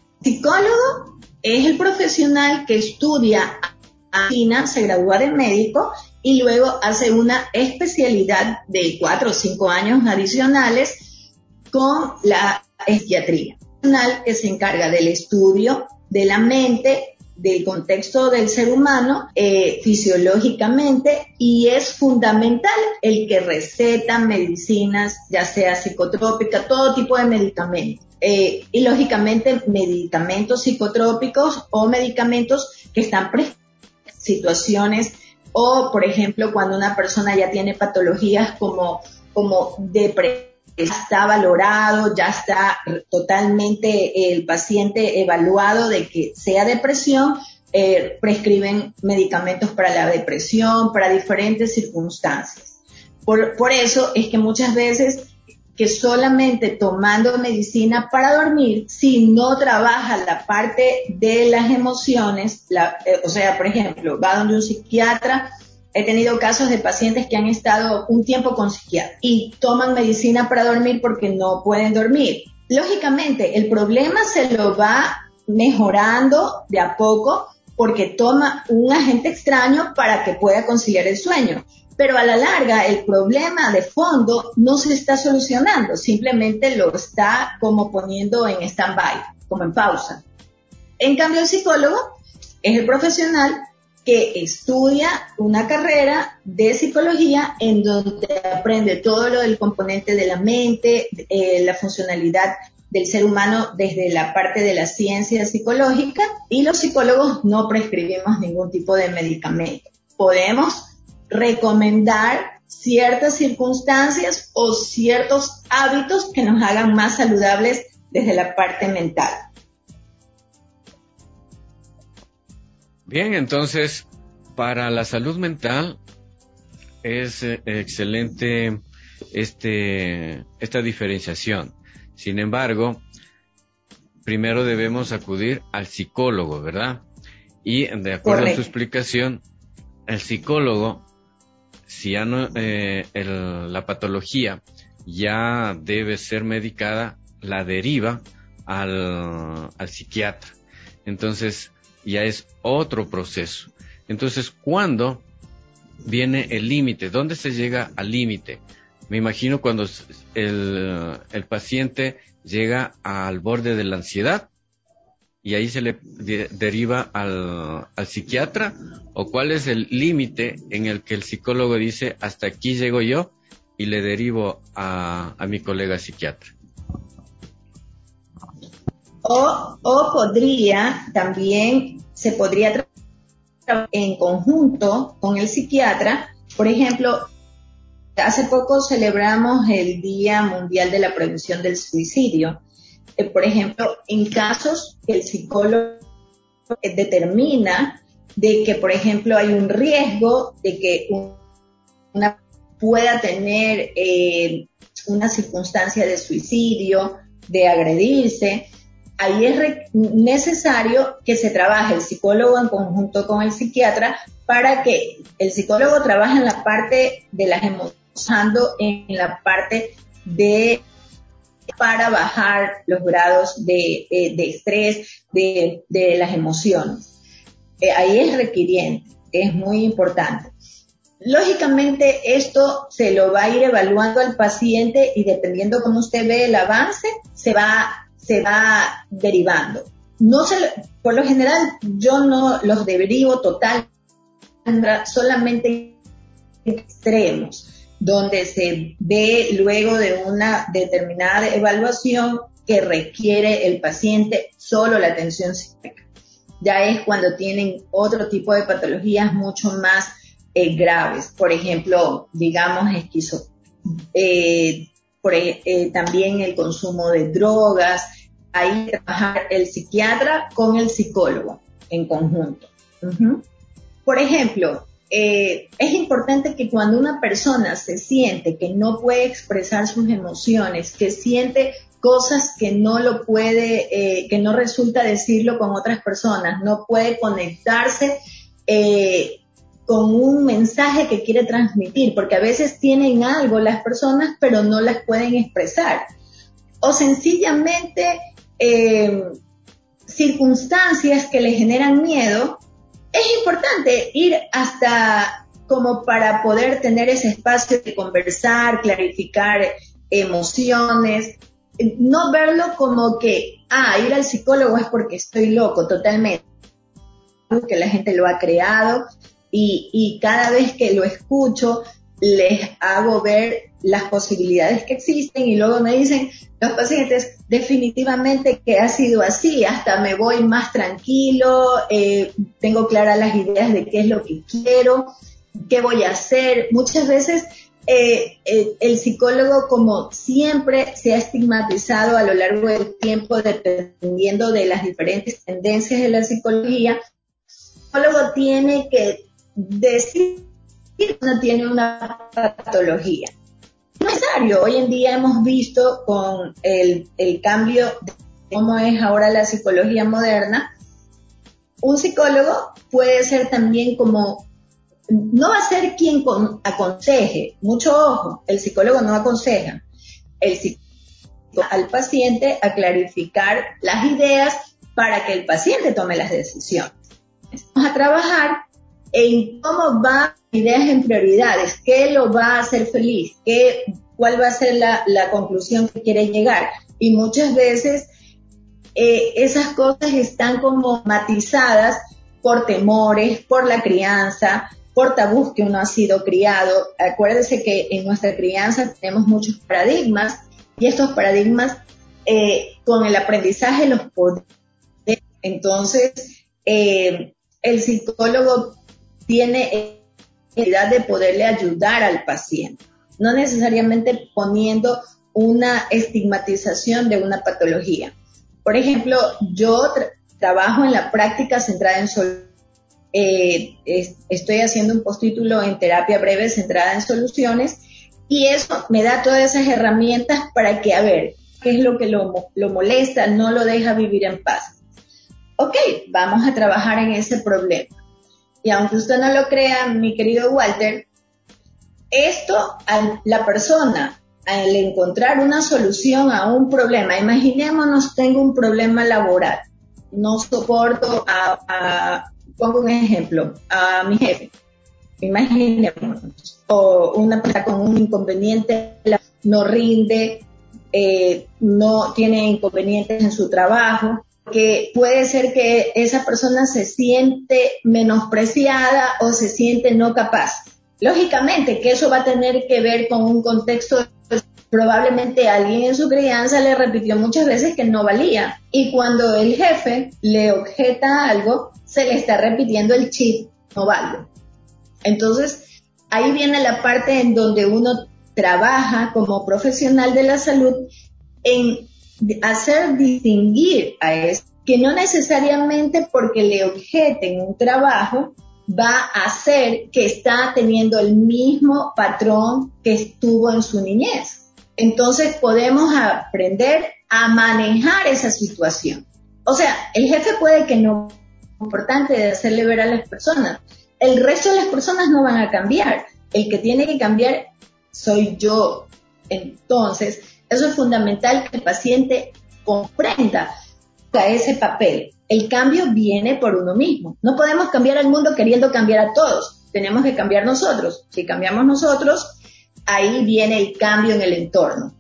Psicólogo es el profesional que estudia medicina, se gradúa de médico y luego hace una especialidad de 4 o 5 años adicionales con la psiquiatría. Profesional que se encarga del estudio de la mente, del contexto del ser humano, fisiológicamente, y es fundamental el que receta medicinas, ya sea psicotrópica, todo tipo de medicamentos. Y lógicamente medicamentos psicotrópicos o medicamentos que están situaciones, o por ejemplo cuando una persona ya tiene patologías como depresión, está valorado, ya está totalmente el paciente evaluado de que sea depresión, prescriben medicamentos para la depresión, para diferentes circunstancias. Por eso es que muchas veces que solamente tomando medicina para dormir, si no trabaja la parte de las emociones, o sea, por ejemplo, va donde un psiquiatra. He tenido casos de pacientes que han estado un tiempo con psiquiatra y toman medicina para dormir porque no pueden dormir. Lógicamente, el problema se lo va mejorando de a poco porque toma un agente extraño para que pueda conciliar el sueño. Pero a la larga, el problema de fondo no se está solucionando, simplemente lo está como poniendo en stand-by, como en pausa. En cambio, el psicólogo es el profesional que estudia una carrera de psicología en donde aprende todo lo del componente de la mente, la funcionalidad del ser humano desde la parte de la ciencia psicológica, y los psicólogos no prescribimos ningún tipo de medicamento. Podemos recomendar ciertas circunstancias o ciertos hábitos que nos hagan más saludables desde la parte mental. Bien, entonces, para la salud mental es excelente esta diferenciación. Sin embargo, primero debemos acudir al psicólogo, ¿verdad? Y de acuerdo a su explicación, el psicólogo, si ya no, la patología ya debe ser medicada, la deriva al psiquiatra. Entonces, ya es otro proceso. Entonces, ¿cuándo viene el límite? ¿Dónde se llega al límite? Me imagino cuando el paciente llega al borde de la ansiedad y ahí se le deriva al psiquiatra, o cuál es el límite en el que el psicólogo dice hasta aquí llego yo y le derivo a mi colega psiquiatra. O se podría trabajar en conjunto con el psiquiatra. Por ejemplo, hace poco celebramos el Día Mundial de la Prevención del Suicidio. Por ejemplo, en casos que el psicólogo determina de que, por ejemplo, hay un riesgo de que una pueda tener una circunstancia de suicidio, de agredirse, ahí es necesario que se trabaje el psicólogo en conjunto con el psiquiatra para que el psicólogo trabaje en la parte de las emociones, en la parte para bajar los grados de estrés, de las emociones. Ahí es requiriente, es muy importante. Lógicamente esto se lo va a ir evaluando al paciente y dependiendo cómo usted ve el avance, se va derivando. Por lo general yo no los derivo total, solamente extremos, donde se ve luego de una determinada evaluación que requiere el paciente solo la atención psiquiátrica. Ya es cuando tienen otro tipo de patologías mucho más graves, por ejemplo, digamos también el consumo de drogas. Ahí trabajar el psiquiatra con el psicólogo. en conjunto. Uh-huh. Por ejemplo, es importante que cuando una persona se siente que no puede expresar sus emociones, que siente cosas que no lo puede, que no resulta decirlo con otras personas, no puede conectarse con un mensaje que quiere transmitir, porque a veces tienen algo las personas, pero no las pueden expresar. O sencillamente circunstancias que le generan miedo, es importante ir hasta como para poder tener ese espacio de conversar, clarificar emociones, no verlo como que, ir al psicólogo es porque estoy loco, totalmente, que la gente lo ha creado y cada vez que lo escucho les hago ver las posibilidades que existen y luego me dicen los pacientes definitivamente que ha sido así, hasta me voy más tranquilo, tengo claras las ideas de qué es lo que quiero, qué voy a hacer. Muchas veces el psicólogo, como siempre se ha estigmatizado a lo largo del tiempo dependiendo de las diferentes tendencias de la psicología, el psicólogo tiene que decir que no tiene una patología. No es necesario. Hoy en día hemos visto con el cambio de cómo es ahora la psicología moderna, un psicólogo puede ser también como, no va a ser quien aconseje, mucho ojo, el psicólogo no aconseja, el psicólogo al paciente a clarificar las ideas para que el paciente tome las decisiones. Vamos a trabajar en cómo va ideas en prioridades, qué lo va a hacer feliz, cuál va a ser la conclusión que quiere llegar. Y muchas veces esas cosas están como matizadas por temores, por la crianza, por tabús que uno ha sido criado. Acuérdese que en nuestra crianza tenemos muchos paradigmas y estos paradigmas con el aprendizaje los podemos. Entonces, el psicólogo tiene la habilidad de poderle ayudar al paciente, no necesariamente poniendo una estigmatización de una patología. Por ejemplo, yo trabajo en la práctica centrada en soluciones. Estoy haciendo un postítulo en terapia breve centrada en soluciones y eso me da todas esas herramientas para que, a ver, qué es lo que lo molesta, no lo deja vivir en paz. Ok, vamos a trabajar en ese problema. Y aunque usted no lo crea, mi querido Walter, esto, la persona, al encontrar una solución a un problema, imaginémonos, tengo un problema laboral, no soporto pongo un ejemplo, a mi jefe, imaginémonos, o una persona con un inconveniente, no rinde, no tiene inconvenientes en su trabajo, que puede ser que esa persona se siente menospreciada o se siente no capaz. Lógicamente que eso va a tener que ver con un contexto, probablemente alguien en su crianza le repitió muchas veces que no valía y cuando el jefe le objeta algo, se le está repitiendo el chip, no valgo. Entonces, ahí viene la parte en donde uno trabaja como profesional de la salud en hacer distinguir a eso, que no necesariamente porque le objeten un trabajo va a hacer que está teniendo el mismo patrón que estuvo en su niñez. Entonces podemos aprender a manejar esa situación. O sea, el jefe puede que no es importante de hacerle ver a las personas. El resto de las personas no van a cambiar. El que tiene que cambiar soy yo. Entonces, eso es fundamental que el paciente comprenda ese papel. El cambio viene por uno mismo. No podemos cambiar al mundo queriendo cambiar a todos. Tenemos que cambiar nosotros. Si cambiamos nosotros, ahí viene el cambio en el entorno.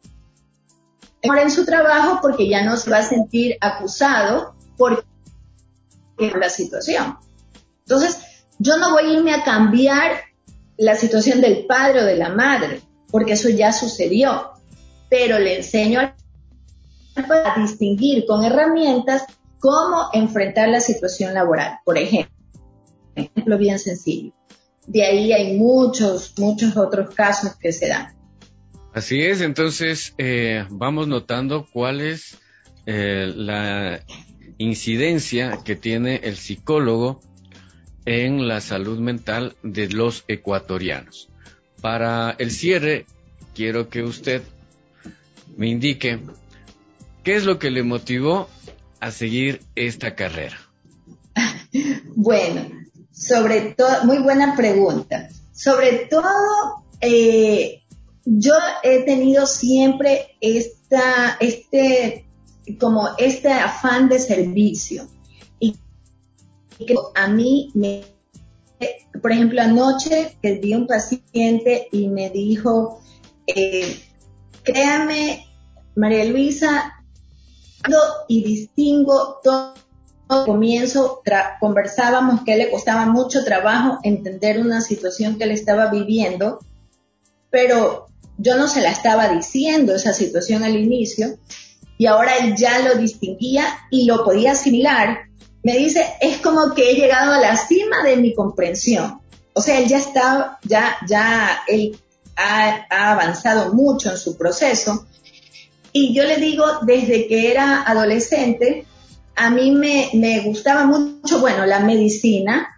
Ahora en su trabajo porque ya no se va a sentir acusado por la situación. Entonces, yo no voy a irme a cambiar la situación del padre o de la madre, porque eso ya sucedió. Pero le enseño a distinguir con herramientas cómo enfrentar la situación laboral. Por ejemplo, bien sencillo. De ahí hay muchos otros casos que se dan. Así es, entonces vamos notando cuál es la incidencia que tiene el psicólogo en la salud mental de los ecuatorianos. Para el cierre, quiero que usted me indique qué es lo que le motivó a seguir esta carrera. Bueno, sobre todo, muy buena pregunta. Sobre todo, yo he tenido siempre este afán de servicio. Y que a mí por ejemplo, anoche que vi un paciente y me dijo, créame, María Luisa, y distingo todo. Comienzo, conversábamos que le costaba mucho trabajo entender una situación que él estaba viviendo, pero yo no se la estaba diciendo esa situación al inicio, y ahora él ya lo distinguía y lo podía asimilar. Me dice, es como que he llegado a la cima de mi comprensión. O sea, él ya está, él ha avanzado mucho en su proceso. Y yo le digo, desde que era adolescente, a mí me gustaba mucho, la medicina,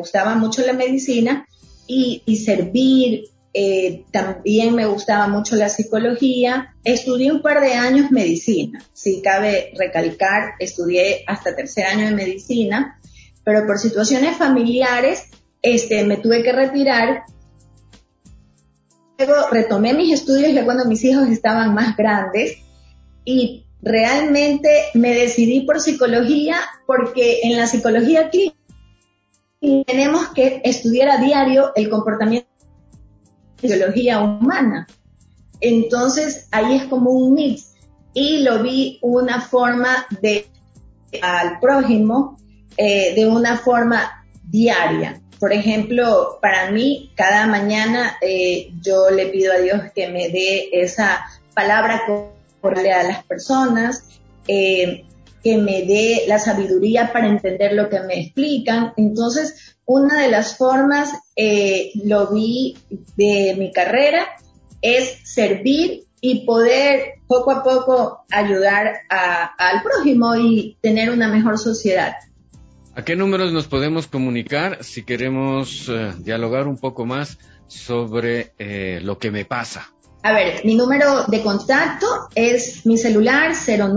y servir, también me gustaba mucho la psicología. Estudié un par de años medicina, sí cabe recalcar, estudié hasta tercer año de medicina, pero por situaciones familiares me tuve que retirar. Luego retomé mis estudios ya cuando mis hijos estaban más grandes y realmente me decidí por psicología porque en la psicología clínica tenemos que estudiar a diario el comportamiento de la biología humana. Entonces ahí es como un mix y lo vi una forma de al prójimo de una forma diaria. Por ejemplo, para mí cada mañana yo le pido a Dios que me dé esa palabra a las personas, que me dé la sabiduría para entender lo que me explican. Entonces, una de las formas, lo vi de mi carrera, es servir y poder poco a poco ayudar al prójimo y tener una mejor sociedad. ¿A qué números nos podemos comunicar si queremos dialogar un poco más sobre lo que me pasa? A ver, mi número de contacto es mi celular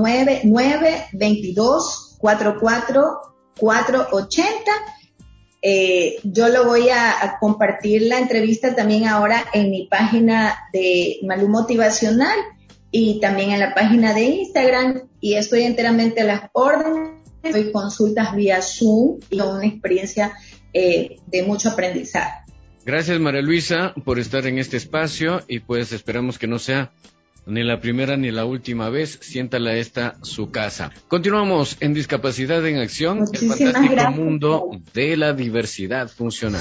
099-22-44-480. Yo lo voy a compartir la entrevista también ahora en mi página de Malú Motivacional y también en la página de Instagram, y estoy enteramente a las órdenes. Doy consultas vía Zoom y con una experiencia de mucho aprendizaje. Gracias, María Luisa, por estar en este espacio y pues esperamos que no sea ni la primera ni la última vez. Siéntala esta su casa. Continuamos en Discapacidad en Acción, Muchísimas el fantástico gracias. mundo de la diversidad funcional.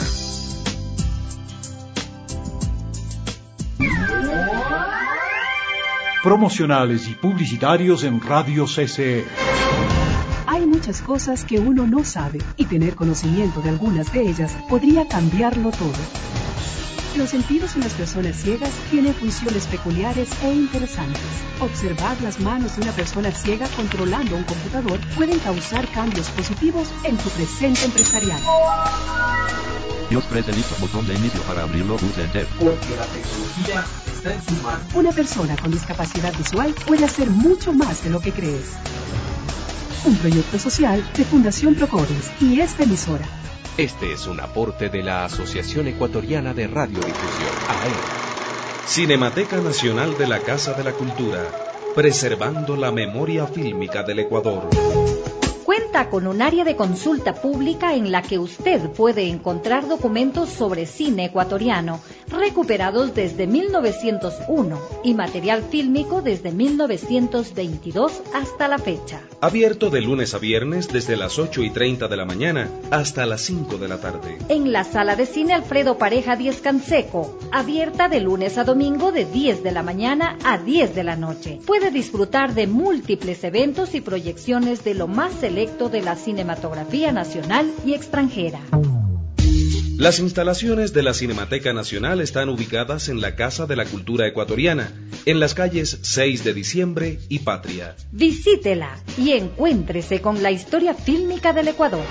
Promocionales y publicitarios en Radio CCE. Hay muchas cosas que uno no sabe y tener conocimiento de algunas de ellas podría cambiarlo todo. Los sentidos en las personas ciegas tienen funciones peculiares e interesantes. Observar las manos de una persona ciega controlando un computador pueden causar cambios positivos en su presente empresarial. Dios preste listo botón de inicio para abrirlo, pulse Enter. Porque la tecnología está en su mano. Una persona con discapacidad visual puede hacer mucho más de lo que crees. Un proyecto social de Fundación Procodis y esta emisora. Este es un aporte de la Asociación Ecuatoriana de Radiodifusión, AER. Cinemateca Nacional de la Casa de la Cultura, preservando la memoria fílmica del Ecuador. Cuenta con un área de consulta pública en la que usted puede encontrar documentos sobre cine ecuatoriano, recuperados desde 1901 y material fílmico desde 1922 hasta la fecha. Abierto de lunes a viernes desde las 8:30 de la mañana hasta las 5 de la tarde. En la sala de cine Alfredo Pareja 10 Canseco, abierta de lunes a domingo de 10 de la mañana a 10 de la noche. Puede disfrutar de múltiples eventos y proyecciones de lo más selecto de la cinematografía nacional y extranjera. Las instalaciones de la Cinemateca Nacional están ubicadas en la Casa de la Cultura Ecuatoriana, en las calles 6 de Diciembre y Patria. Visítela y encuéntrese con la historia fílmica del Ecuador.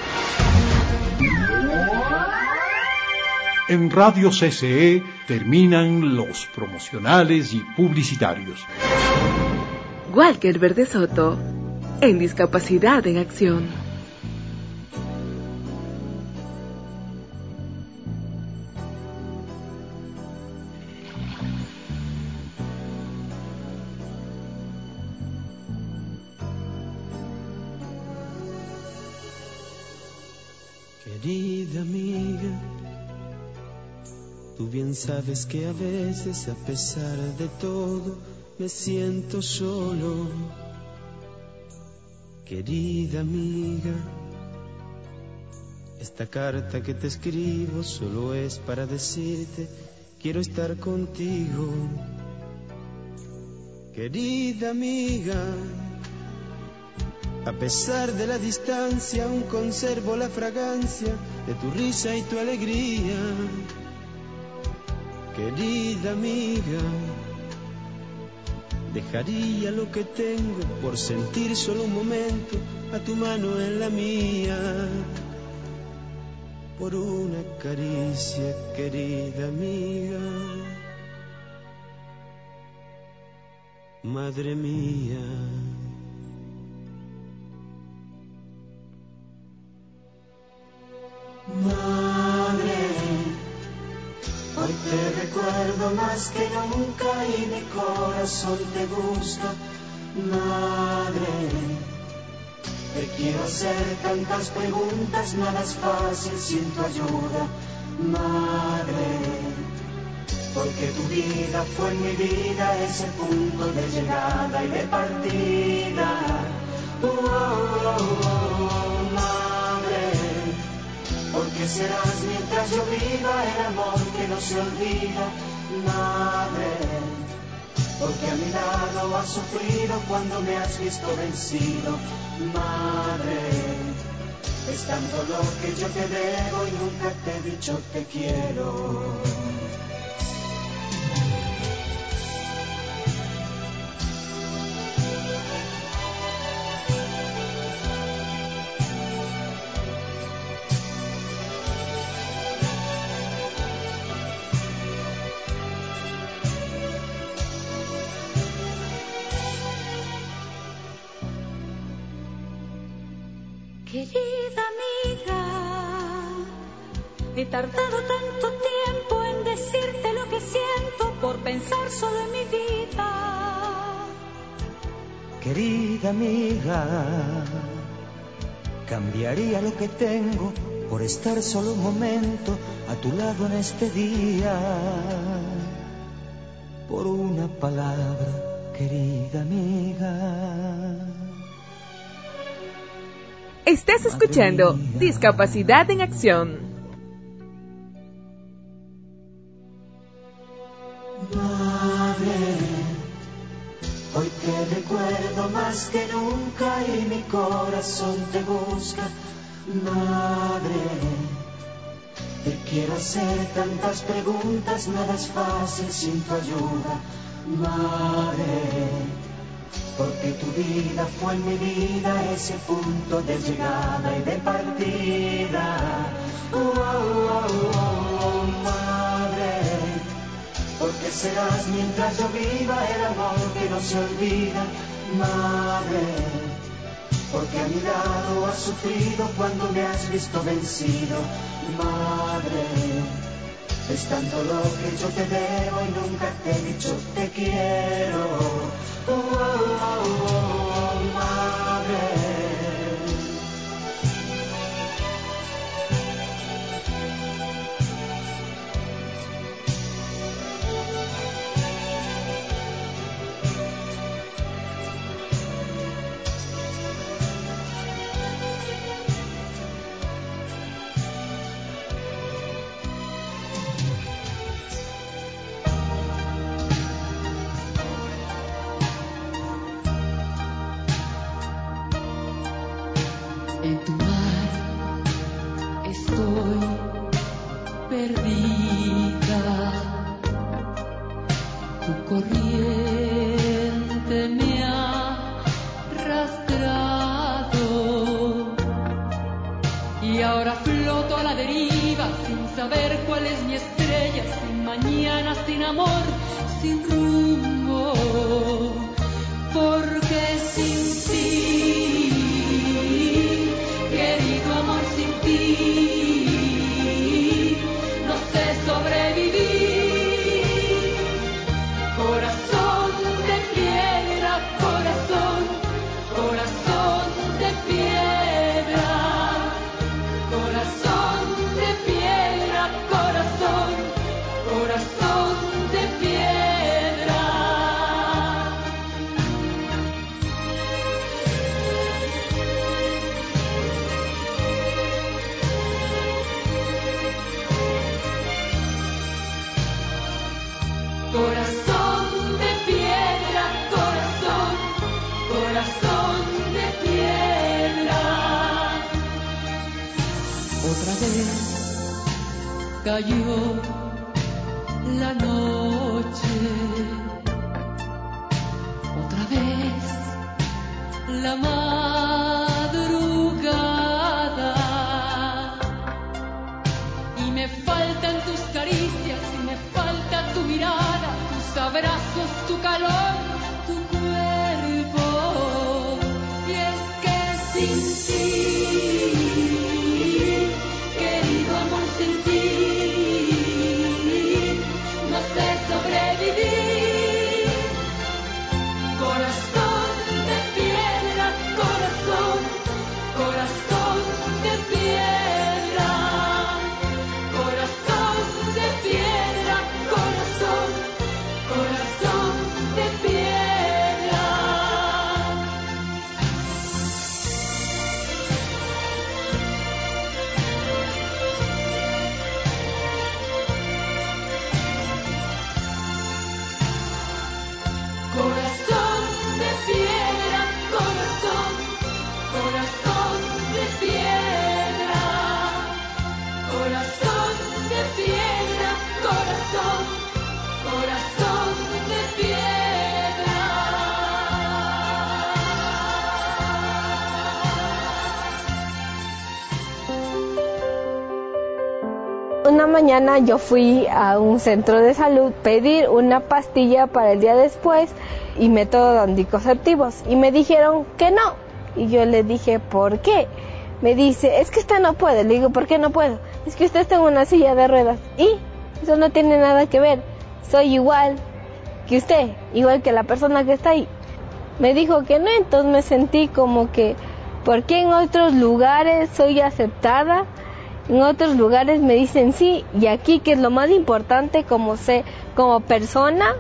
En Radio CCE terminan los promocionales y publicitarios. Walker Verde Soto, en Discapacidad en Acción. Querida amiga, tú bien sabes que a veces, a pesar de todo, me siento solo. Querida amiga, esta carta que te escribo solo es para decirte, quiero estar contigo. Querida amiga, a pesar de la distancia, aún conservo la fragancia de tu risa y tu alegría. Querida amiga, dejaría lo que tengo por sentir solo un momento a tu mano en la mía. Por una caricia, querida amiga. Madre mía. Madre, hoy te recuerdo más que nunca y mi corazón te busca. Madre, te quiero hacer tantas preguntas, nada es fácil sin tu ayuda. Madre, porque tu vida fue en mi vida ese punto de llegada y de partida. Porque serás mientras yo viva el amor que no se olvida, madre. Porque a mi lado has sufrido cuando me has visto vencido, madre. Es tanto lo que yo te debo y nunca te he dicho te quiero. Querida amiga, he tardado tanto tiempo en decirte lo que siento por pensar solo en mi vida. Querida amiga, cambiaría lo que tengo por estar solo un momento a tu lado en este día. Por una palabra, querida amiga. Estás escuchando Discapacidad en Acción. Madre, hoy te recuerdo más que nunca y mi corazón te busca. Madre, te quiero hacer tantas preguntas, nada es fácil sin tu ayuda. Madre, porque tu vida fue en mi vida ese punto de llegada y de partida. Madre, porque serás mientras yo viva el amor que no se olvida. Madre, porque a mi lado has sufrido cuando me has visto vencido. Madre, es tanto lo que yo te debo y nunca te he dicho te quiero. Madre. Tu corriente me ha arrastrado y ahora floto a la deriva sin saber cuál es mi estrella, sin mañana, sin amor, sin rumbo, porque sin ti, querido amor, sin ti no sé sobrevivir. Corazón de piedra, corazón, corazón de piedra, corazón de piedra, corazón, corazón de piedra. Corazón de piedra, corazón, corazón de piedra. Otra vez cayó la noche, otra vez la madrugada, y me faltan tus caricias, y me falta tu mirada, tus abrazos, tu calor, tu cuerpo. Y es que sin ti, querido amor, sin ti no sé sobrevivir. Corazón de piedra, corazón, corazón de piedra, corazón de piedra, corazón, corazón de piedra. Corazón de piedra, corazón, corazón de piedra, corazón de piedra, corazón, corazón de piedra. Una mañana yo fui a un centro de salud pedir una pastilla para el día después y método de anticonceptivos y me dijeron que no. Y yo le dije, ¿por qué? Me dice, es que esta no puede. Le digo, ¿por qué no puedo? Es que usted está en una silla de ruedas. Y eso no tiene nada que ver. Soy igual que usted, igual que la persona que está ahí. Me dijo que no, entonces me sentí como que, ¿por qué en otros lugares soy aceptada? En otros lugares me dicen sí, y aquí, que es lo más importante, como persona,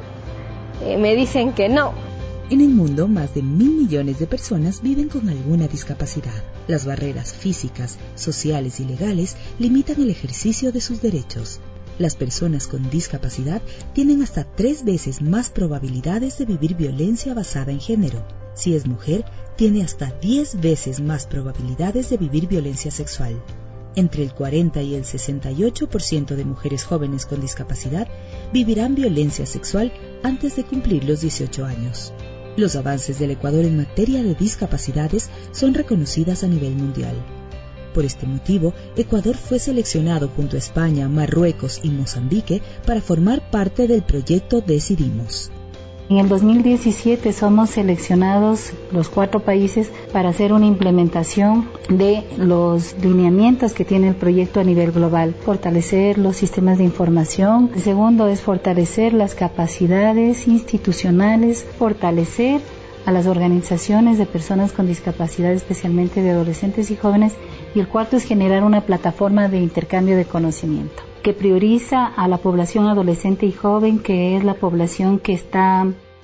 me dicen que no. En el mundo, más de 1.000 millones de personas viven con alguna discapacidad. Las barreras físicas, sociales y legales limitan el ejercicio de sus derechos. Las personas con discapacidad tienen hasta 3 veces más probabilidades de vivir violencia basada en género. Si es mujer, tiene hasta 10 veces más probabilidades de vivir violencia sexual. Entre el 40 y el 68% de mujeres jóvenes con discapacidad vivirán violencia sexual antes de cumplir los 18 años. Los avances del Ecuador en materia de discapacidades son reconocidas a nivel mundial. Por este motivo, Ecuador fue seleccionado junto a España, Marruecos y Mozambique para formar parte del proyecto Decidimos. En el 2017 somos seleccionados los 4 países para hacer una implementación de los lineamientos que tiene el proyecto a nivel global. Fortalecer los sistemas de información. El segundo es fortalecer las capacidades institucionales, fortalecer a las organizaciones de personas con discapacidad, especialmente de adolescentes y jóvenes. Y el cuarto es generar una plataforma de intercambio de conocimiento que prioriza a la población adolescente y joven, que es la población que está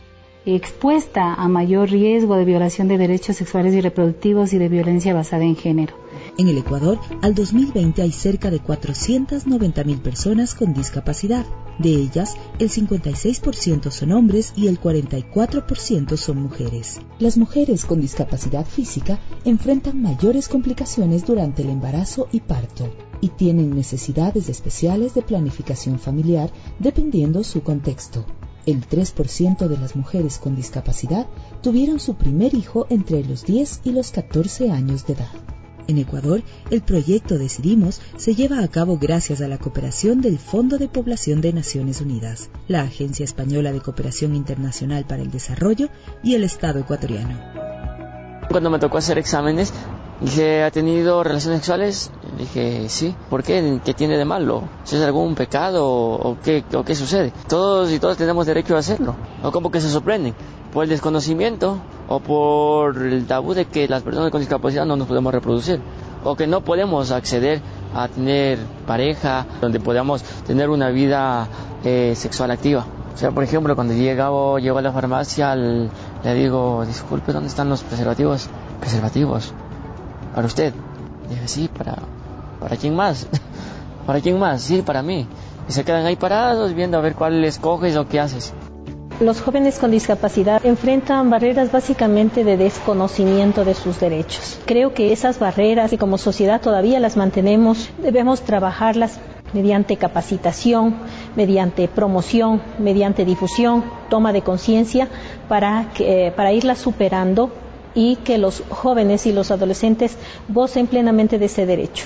expuesta a mayor riesgo de violación de derechos sexuales y reproductivos y de violencia basada en género. En el Ecuador, al 2020 hay cerca de 490.000 personas con discapacidad. De ellas, el 56% son hombres y el 44% son mujeres. Las mujeres con discapacidad física enfrentan mayores complicaciones durante el embarazo y parto y tienen necesidades especiales de planificación familiar dependiendo su contexto. El 3% de las mujeres con discapacidad tuvieron su primer hijo entre los 10 y los 14 años de edad. En Ecuador, el proyecto Decidimos se lleva a cabo gracias a la cooperación del Fondo de Población de Naciones Unidas, la Agencia Española de Cooperación Internacional para el Desarrollo y el Estado ecuatoriano. Cuando me tocó hacer exámenes, dije, ¿ha tenido relaciones sexuales? Dije, sí. ¿Por qué? ¿Qué tiene de malo? ¿Si es algún pecado o qué sucede? Todos y todas tenemos derecho a hacerlo. ¿O como que se sorprenden? ¿Por el desconocimiento o por el tabú de que las personas con discapacidad no nos podemos reproducir? ¿O que no podemos acceder a tener pareja donde podamos tener una vida sexual activa? O sea, por ejemplo, cuando llego a la farmacia, le digo, disculpe, ¿dónde están los preservativos? ¿Preservativos? ¿Para usted? Dije, sí, ¿para quién más? ¿Para quién más? Sí, para mí. Y se quedan ahí parados viendo a ver cuál escoges o qué haces. Los jóvenes con discapacidad enfrentan barreras básicamente de desconocimiento de sus derechos. Creo que esas barreras, que como sociedad todavía las mantenemos, debemos trabajarlas mediante capacitación, mediante promoción, mediante difusión, toma de conciencia, para irlas superando y que los jóvenes y los adolescentes gocen plenamente de ese derecho.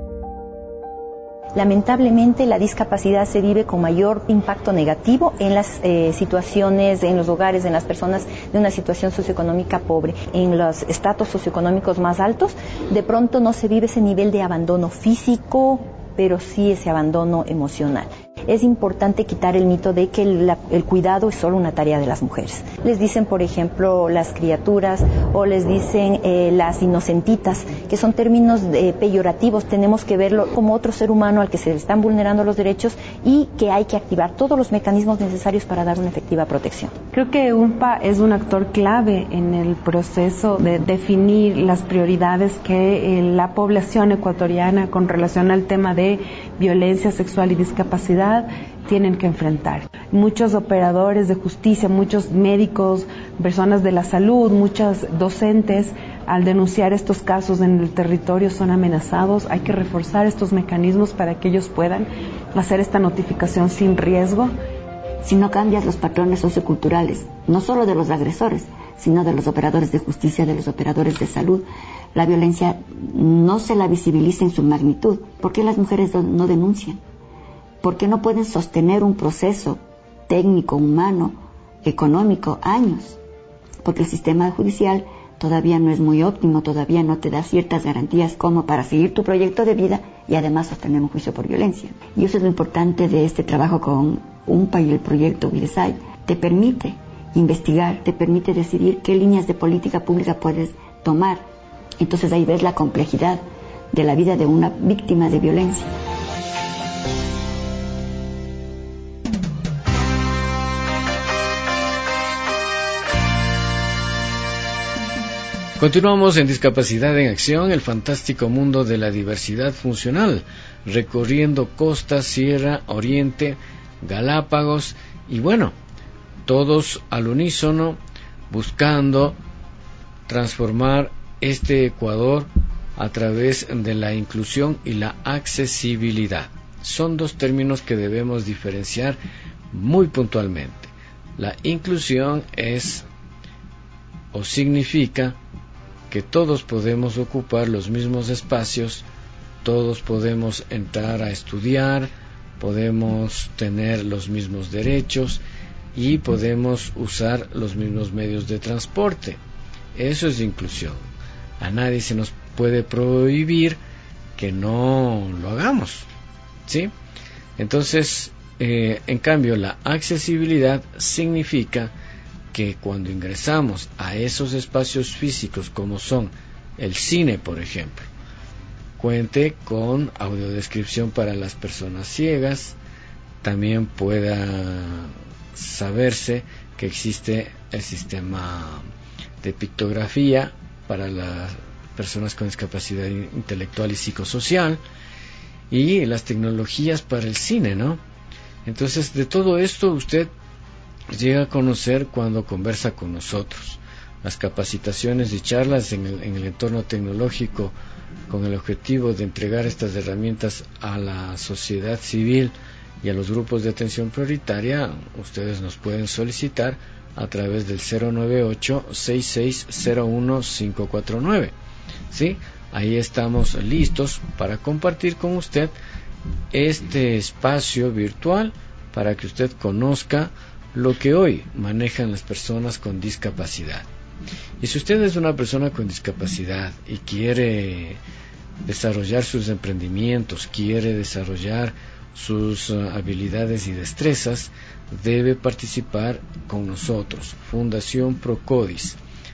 Lamentablemente, la discapacidad se vive con mayor impacto negativo en las situaciones, en los hogares, en las personas de una situación socioeconómica pobre. En los estratos socioeconómicos más altos, de pronto no se vive ese nivel de abandono físico, pero sí ese abandono emocional. Es importante quitar el mito de que el cuidado es solo una tarea de las mujeres. Les dicen, por ejemplo, las criaturas, o les dicen las inocentitas, que son términos peyorativos. Tenemos que verlo como otro ser humano al que se le están vulnerando los derechos y que hay que activar todos los mecanismos necesarios para dar una efectiva protección. Creo que UNPA es un actor clave en el proceso de definir las prioridades que la población ecuatoriana con relación al tema de violencia sexual y discapacidad tienen que enfrentar. Muchos operadores de justicia, muchos médicos, personas de la salud, muchos docentes, al denunciar estos casos en el territorio son amenazados. Hay que reforzar estos mecanismos para que ellos puedan hacer esta notificación sin riesgo. Si no cambias los patrones socioculturales, no solo de los agresores, sino de los operadores de justicia, de los operadores de salud, la violencia no se la visibiliza en su magnitud. ¿Por qué las mujeres no denuncian? ¿Por qué no pueden sostener un proceso técnico, humano, económico, años? Porque el sistema judicial todavía no es muy óptimo, todavía no te da ciertas garantías como para seguir tu proyecto de vida y además sostener un juicio por violencia. Y eso es lo importante de este trabajo con UNPA y el proyecto WIDESAI. Te permite investigar, te permite decidir qué líneas de política pública puedes tomar. Entonces ahí ves la complejidad de la vida de una víctima de violencia. Continuamos en Discapacidad en Acción, el fantástico mundo de la diversidad funcional, recorriendo costa, sierra, oriente, Galápagos y bueno, todos al unísono buscando transformar este Ecuador a través de la inclusión y la accesibilidad. Son dos términos que debemos diferenciar muy puntualmente. La inclusión es o significa que todos podemos ocupar los mismos espacios, todos podemos entrar a estudiar, podemos tener los mismos derechos y podemos usar los mismos medios de transporte. Eso es inclusión. A nadie se nos puede prohibir que no lo hagamos, ¿sí? Entonces, en cambio, la accesibilidad significa que cuando ingresamos a esos espacios físicos como son el cine, por ejemplo, cuente con audiodescripción para las personas ciegas, también pueda saberse que existe el sistema de pictografía para las personas con discapacidad intelectual y psicosocial y las tecnologías para el cine, ¿no? Entonces, de todo esto usted llega a conocer cuando conversa con nosotros. Las capacitaciones y charlas en el entorno tecnológico con el objetivo de entregar estas herramientas a la sociedad civil Y a los grupos de atención prioritaria ustedes nos pueden solicitar a través del 098-6601-549. ¿Sí? Ahí estamos listos para compartir con usted este espacio virtual para que usted conozca lo que hoy manejan las personas con discapacidad. Y si usted es una persona con discapacidad y quiere desarrollar sus emprendimientos, quiere desarrollar sus habilidades y destrezas, debe participar con nosotros. Fundación Procodis,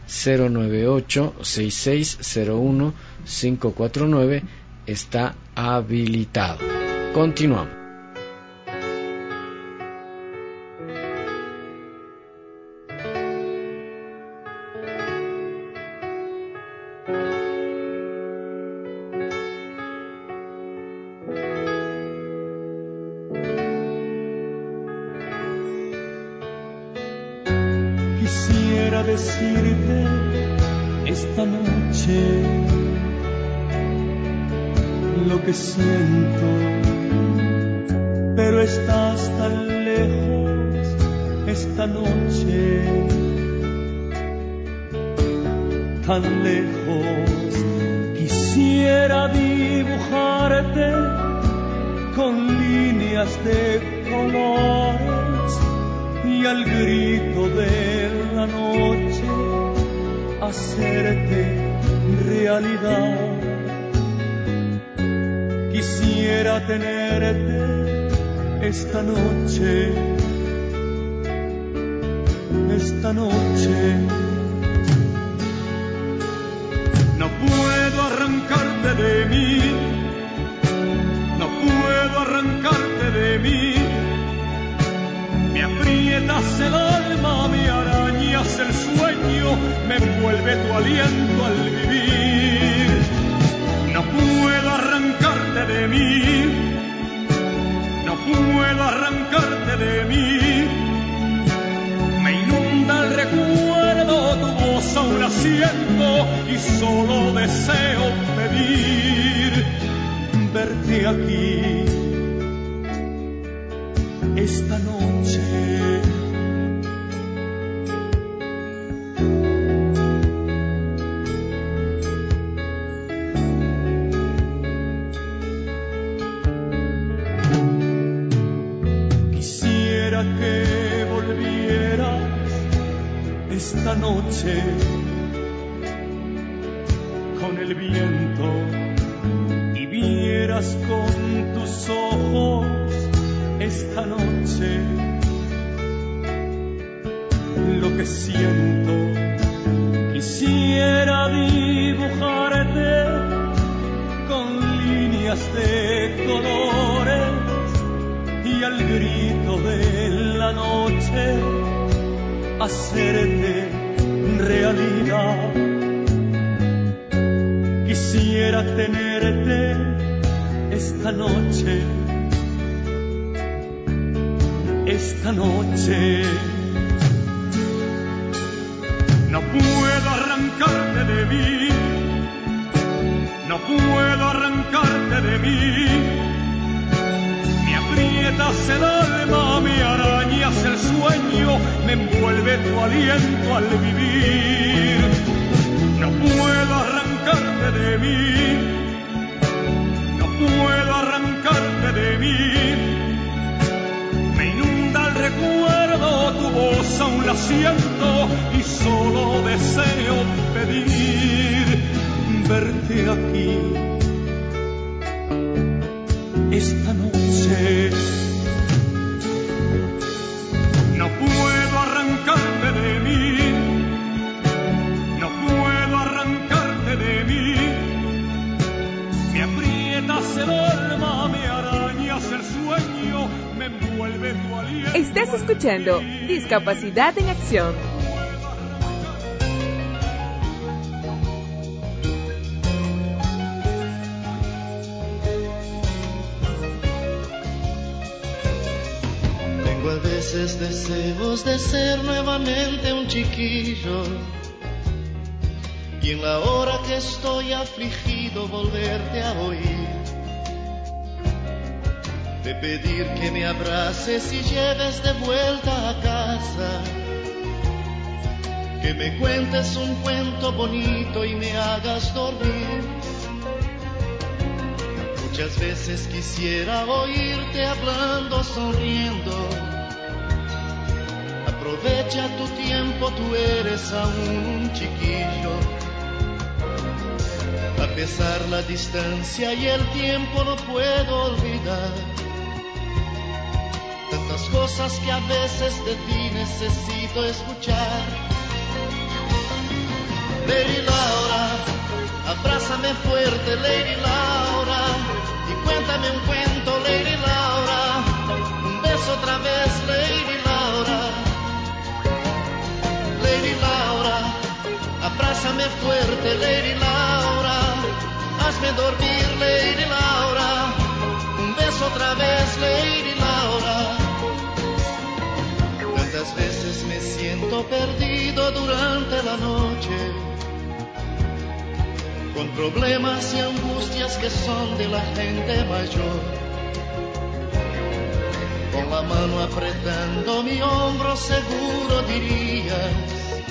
098-6601-549 está habilitado. Continuamos. Quisiera decirte esta noche lo que siento, pero estás tan lejos esta noche, tan lejos. Quisiera dibujarte con líneas de colores y al grito de la noche hacerte realidad. Quisiera tenerte esta noche, esta noche. No puedo arrancarte de mí, no puedo arrancarte de mí. Me aprietas el alma, me arañas el sueño, me envuelve tu aliento al vivir. No puedo arrancarte de mí, no puedo arrancarte de mí. Me inunda el recuerdo, tu voz aún la siento y solo deseo pedir verte aquí esta noche. Quisiera que volvieras esta noche con el viento y vieras con tus ojos esta noche lo que siento. Quisiera dibujarte con líneas de colores y al grito de la noche hacerte realidad. Quisiera tenerte esta noche, esta noche. No puedo arrancarte de mí, no puedo arrancarte de mí. Me aprietas el alma, me arañas el sueño, me envuelve tu aliento al vivir. No puedo arrancarte de mí, no puedo arrancarte de mí. Recuerdo tu voz, aún la siento y solo deseo pedir verte aquí esta noche. No puedo arrancarte de mí, no puedo arrancarte de mí. Me aprietas el alma, me arañas el sueño, me envuelve tu aliento. Estás escuchando Discapacidad en Acción. Tengo a veces deseos de ser nuevamente un chiquillo y en la hora que estoy afligido volverte a oír. de pedir que me abraces y lleves de vuelta a casa, que me cuentes un cuento bonito y me hagas dormir. Muchas veces quisiera oírte hablando, sonriendo. Aprovecha tu tiempo, tú eres aún un chiquillo. A pesar la distancia y el tiempo no puedo olvidar tantas cosas que a veces de ti necesito escuchar. Lady Laura, abrázame fuerte, Lady Laura, y cuéntame un cuento, Lady Laura. Un beso otra vez, Lady Laura. Lady Laura, abrázame fuerte, Lady Laura. Hazme dormir, Lady Laura. Un beso otra vez, Lady Laura. Tantas veces me siento perdido durante la noche, con problemas y angustias que son de la gente mayor. Con la mano apretando mi hombro seguro dirías: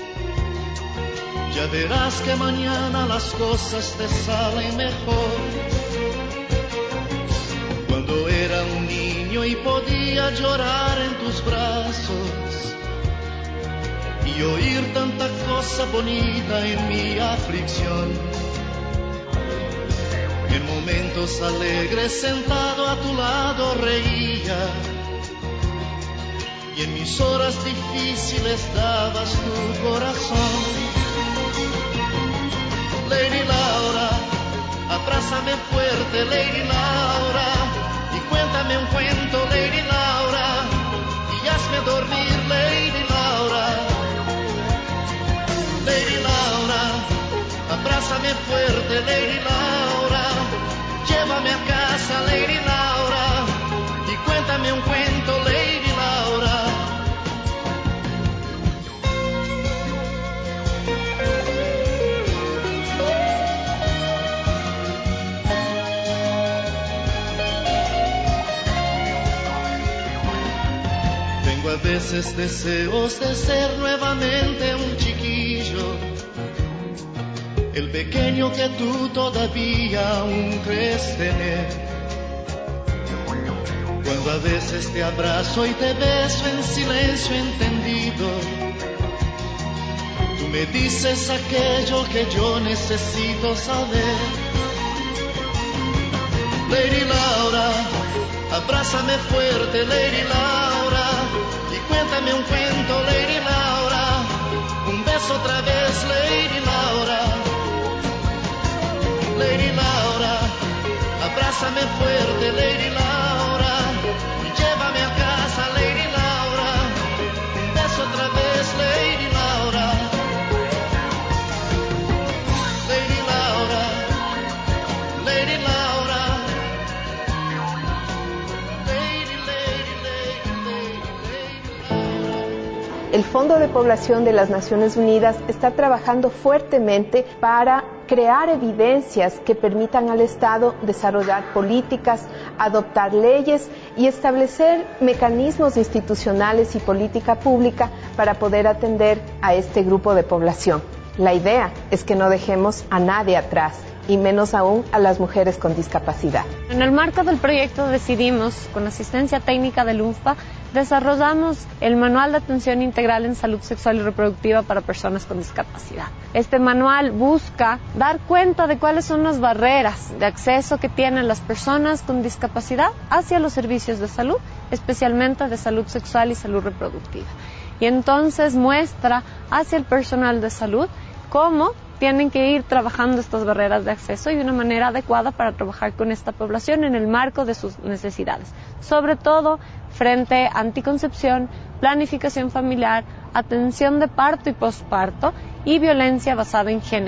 ya verás que mañana las cosas te salen mejor. Cuando era un niño y podía llorar en tus brazos y oír tanta cosa bonita en mi aflicción. En momentos alegres sentado a tu lado reía, y en mis horas difíciles dabas tu corazón. Lady Laura, abrázame fuerte, Lady Laura, y cuéntame un cuento, Lady Laura, y hazme dormir, Lady Laura. Lady Laura, abrázame fuerte, Lady Laura, llévame a casa, Lady Laura, y cuéntame un cuento, Lady Laura. Tengo a veces deseos de ser nuevamente un chiquillo, el pequeño que tú todavía aún crees tener. Cuando a veces te abrazo y te beso en silencio entendido, tú me dices aquello que yo necesito saber. Lady Laura, abrázame fuerte, Lady Laura, y cuéntame un cuento, Lady Laura. Un beso otra vez, Lady Laura. Lady Laura, abrázame fuerte, Lady Laura, y llévame a casa, Lady Laura. Un beso otra vez, Lady Laura. Lady Laura, Lady Laura. El Fondo de Población de las Naciones Unidas está trabajando fuertemente para crear evidencias que permitan al Estado desarrollar políticas, adoptar leyes y establecer mecanismos institucionales y política pública para poder atender a este grupo de población. La idea es que no dejemos a nadie atrás, y menos aún a las mujeres con discapacidad. En el marco del proyecto decidimos, con asistencia técnica del UNFPA, desarrollamos el Manual de Atención Integral en Salud Sexual y Reproductiva para Personas con Discapacidad. Este manual busca dar cuenta de cuáles son las barreras de acceso que tienen las personas con discapacidad hacia los servicios de salud, especialmente de salud sexual y salud reproductiva. Y entonces muestra hacia el personal de salud cómo tienen que ir trabajando estas barreras de acceso y de una manera adecuada para trabajar con esta población en el marco de sus necesidades, sobre todo frente a anticoncepción, planificación familiar, atención de parto y posparto y violencia basada en género.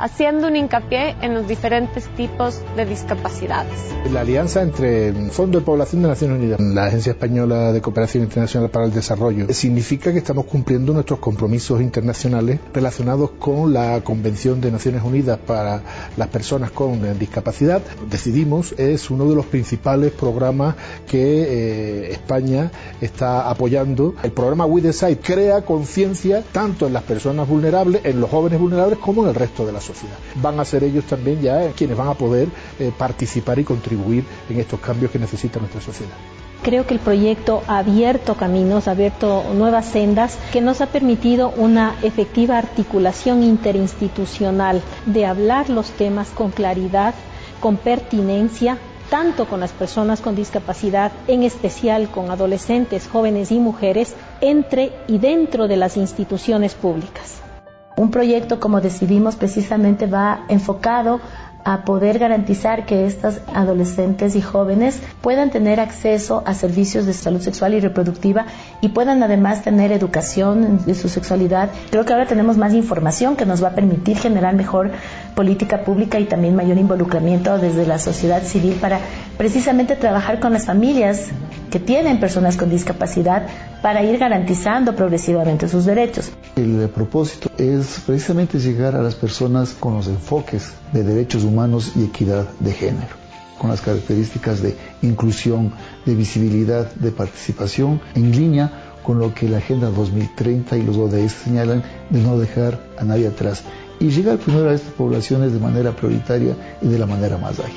haciendo un hincapié en los diferentes tipos de discapacidades. La alianza entre el Fondo de Población de Naciones Unidas y la Agencia Española de Cooperación Internacional para el Desarrollo significa que estamos cumpliendo nuestros compromisos internacionales relacionados con la Convención de Naciones Unidas para las personas con discapacidad. Decidimos es uno de los principales programas que España está apoyando. El programa We Decide crea conciencia tanto en las personas vulnerables, en los jóvenes vulnerables, como en el resto de la sociedad. Van a ser ellos también ya quienes van a poder participar y contribuir en estos cambios que necesita nuestra sociedad. Creo que el proyecto ha abierto caminos, ha abierto nuevas sendas que nos ha permitido una efectiva articulación interinstitucional de hablar los temas con claridad, con pertinencia, tanto con las personas con discapacidad, en especial con adolescentes, jóvenes y mujeres, entre y dentro de las instituciones públicas. Un proyecto, como decidimos, precisamente va enfocado a poder garantizar que estos adolescentes y jóvenes puedan tener acceso a servicios de salud sexual y reproductiva y puedan además tener educación de su sexualidad. Creo que ahora tenemos más información que nos va a permitir generar mejor política pública y también mayor involucramiento desde la sociedad civil para precisamente trabajar con las familias que tienen personas con discapacidad para ir garantizando progresivamente sus derechos. El propósito es precisamente llegar a las personas con los enfoques de derechos humanos y equidad de género, con las características de inclusión, de visibilidad, de participación, en línea con lo que la Agenda 2030 y los ODS señalan de no dejar a nadie atrás y llegar primero a estas poblaciones de manera prioritaria y de la manera más ágil.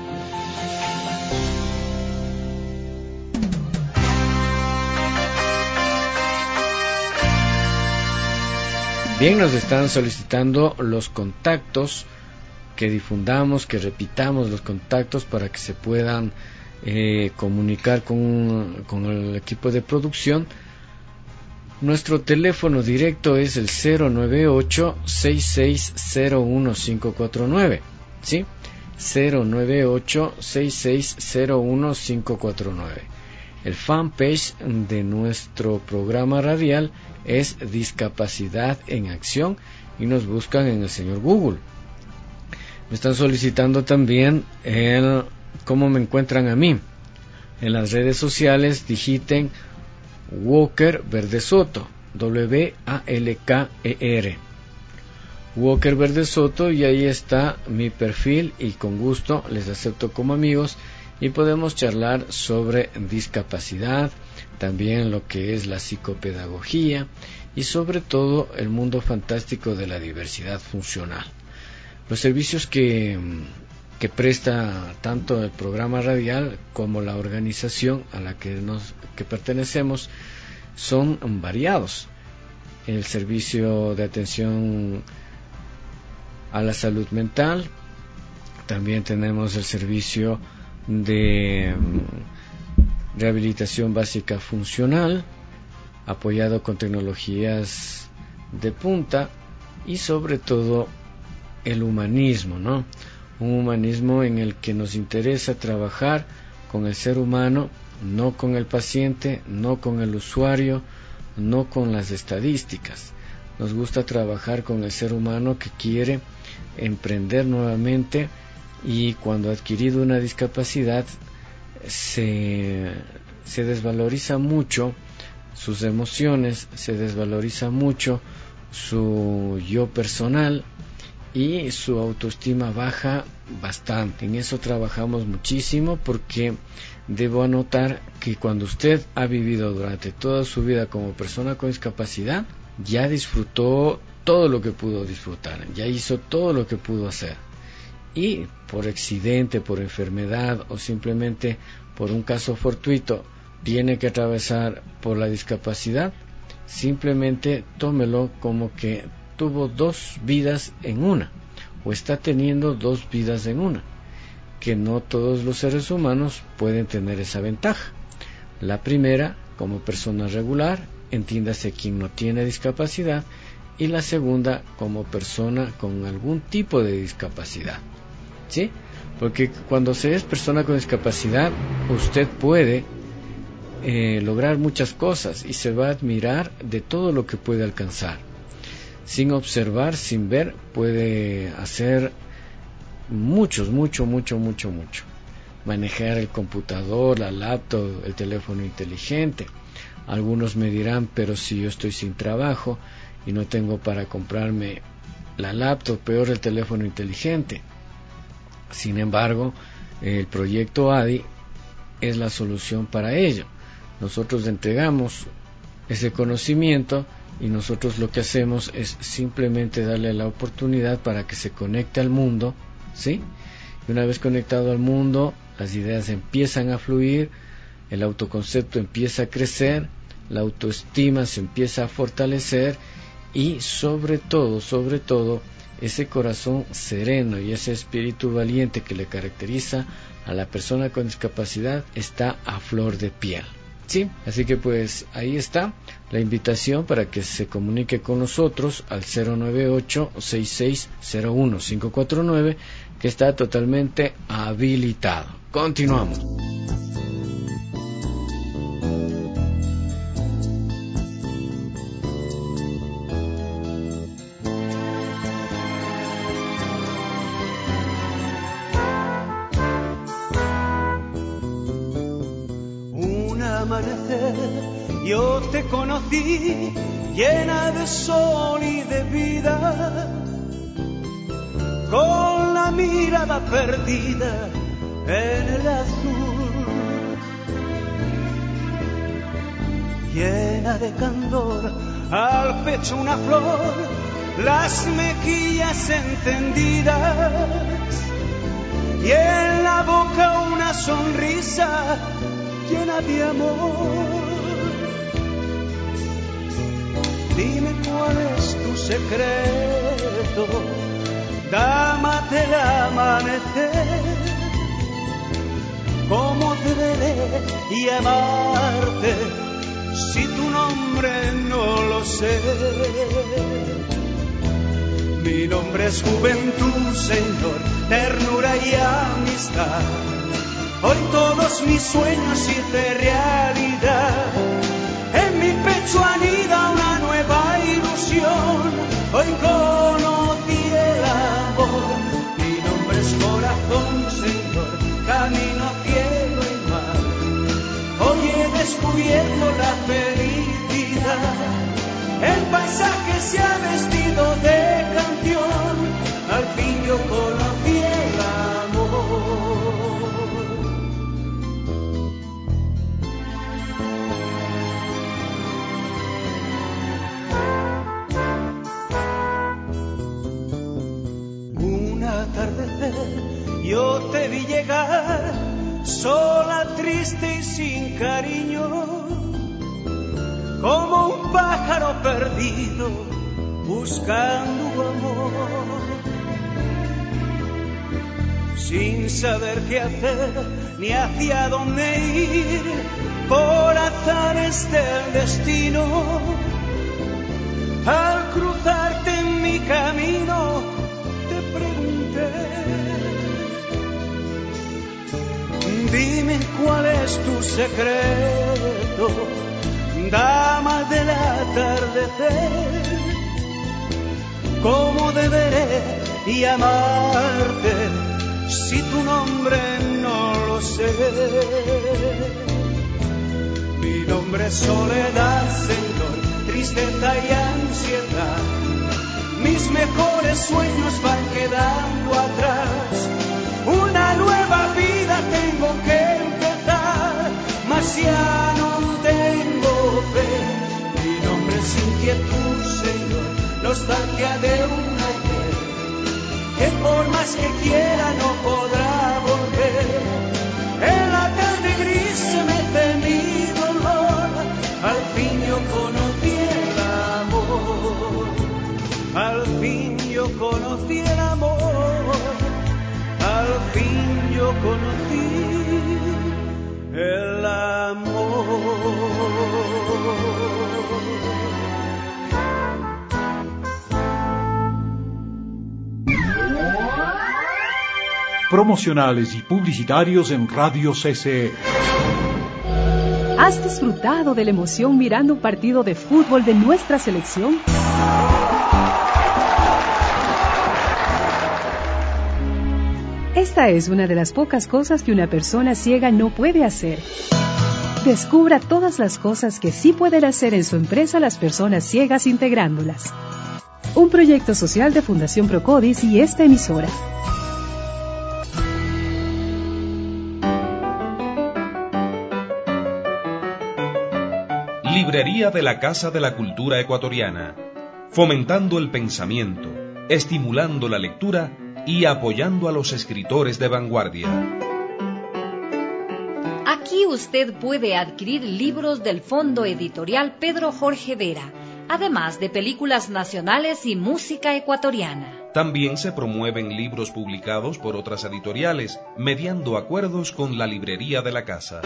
Bien, nos están solicitando los contactos, que difundamos, que repitamos los contactos para que se puedan comunicar con el equipo de producción. Nuestro teléfono directo es el 098-6601-549, ¿sí? 098-6601-549. El fanpage de nuestro programa radial es Discapacidad en Acción y nos buscan en el señor Google. Me están solicitando también cómo me encuentran a mí. En las redes sociales digiten Walker Verde Soto, W-A-L-K-E-R. Walker Verde Soto, y ahí está mi perfil y con gusto les acepto como amigos y podemos charlar sobre discapacidad, también lo que es la psicopedagogía y sobre todo el mundo fantástico de la diversidad funcional. Los servicios que presta tanto el programa radial como la organización a la que pertenecemos son variados. El servicio de atención a la salud mental, también tenemos el servicio de rehabilitación básica funcional, apoyado con tecnologías de punta y sobre todo el humanismo, ¿no? Un humanismo en el que nos interesa trabajar con el ser humano, no con el paciente, no con el usuario, no con las estadísticas. Nos gusta trabajar con el ser humano que quiere emprender nuevamente y cuando ha adquirido una discapacidad se desvaloriza mucho sus emociones, se desvaloriza mucho su yo personal y su autoestima baja bastante. En eso trabajamos muchísimo porque debo anotar que cuando usted ha vivido durante toda su vida como persona con discapacidad, ya disfrutó todo lo que pudo disfrutar, ya hizo todo lo que pudo hacer. Y por accidente, por enfermedad o simplemente por un caso fortuito tiene que atravesar por la discapacidad, simplemente tómelo como que tuvo dos vidas en una, o está teniendo dos vidas en una, que no todos los seres humanos pueden tener esa ventaja. La primera, como persona regular, entiéndase quien no tiene discapacidad, y la segunda, como persona con algún tipo de discapacidad, ¿sí? Porque cuando se es persona con discapacidad, usted puede lograr muchas cosas y se va a admirar de todo lo que puede alcanzar. sin observar, sin ver, puede hacer mucho. Manejar el computador, la laptop, el teléfono inteligente. Algunos me dirán, pero si yo estoy sin trabajo y no tengo para comprarme la laptop, peor el teléfono inteligente. Sin embargo, el proyecto ADI es la solución para ello. Nosotros entregamos ese conocimiento y nosotros lo que hacemos es simplemente darle la oportunidad para que se conecte al mundo, ¿sí? Y una vez conectado al mundo, las ideas empiezan a fluir, el autoconcepto empieza a crecer, la autoestima se empieza a fortalecer y sobre todo, ese corazón sereno y ese espíritu valiente que le caracteriza a la persona con discapacidad está a flor de piel. Sí, así que pues ahí está la invitación para que se comunique con nosotros al 098-6601-549, que está totalmente habilitado. Continuamos. Yo te conocí llena de sol y de vida, con la mirada perdida en el azul, llena de candor, al pecho una flor, las mejillas encendidas y en la boca una sonrisa llena de amor. Dime cuál es tu secreto, dama del amanecer. ¿Cómo deberé llamarte si tu nombre no lo sé? Mi nombre es juventud, Señor, ternura y amistad. Hoy todos mis sueños hice realidad. En mi pecho anida una nueva ilusión. Hoy conocí el amor. Mi nombre es corazón, Señor, camino, cielo y mar. Hoy he descubierto la felicidad. El paisaje se ha vestido de canción. Al fin yo conocí el amor. Yo te vi llegar, sola, triste y sin cariño, como un pájaro perdido buscando amor, sin saber qué hacer ni hacia dónde ir, por azares del destino. Al cruzarte en mi camino te pregunté, dime cuál es tu secreto, dama del atardecer. ¿Cómo deberé llamarte si tu nombre no lo sé? Mi nombre es soledad, Señor, tristeza y ansiedad. Mis mejores sueños van quedando atrás. Una nueva vida tengo que empezar, mas ya no tengo fe. Mi nombre es inquietud, Señor, nostalgia de un ayer, que por más que quiera no podrá volver. En la tarde gris se mete mi dolor, al fin yo conocí el amor. Al fin yo conocí el amor. Al fin yo conocí el amor. Promocionales y publicitarios en Radio CCE. ¿Has disfrutado de la emoción mirando un partido de fútbol de nuestra selección? Esta es una de las pocas cosas que una persona ciega no puede hacer. Descubra todas las cosas que sí pueden hacer en su empresa las personas ciegas integrándolas. Un proyecto social de Fundación Procodis y esta emisora. Librería de la Casa de la Cultura Ecuatoriana, fomentando el pensamiento, estimulando la lectura y apoyando a los escritores de vanguardia. Aquí usted puede adquirir libros del Fondo Editorial Pedro Jorge Vera, además de películas nacionales y música ecuatoriana. También se promueven libros publicados por otras editoriales, mediando acuerdos con la Librería de la Casa.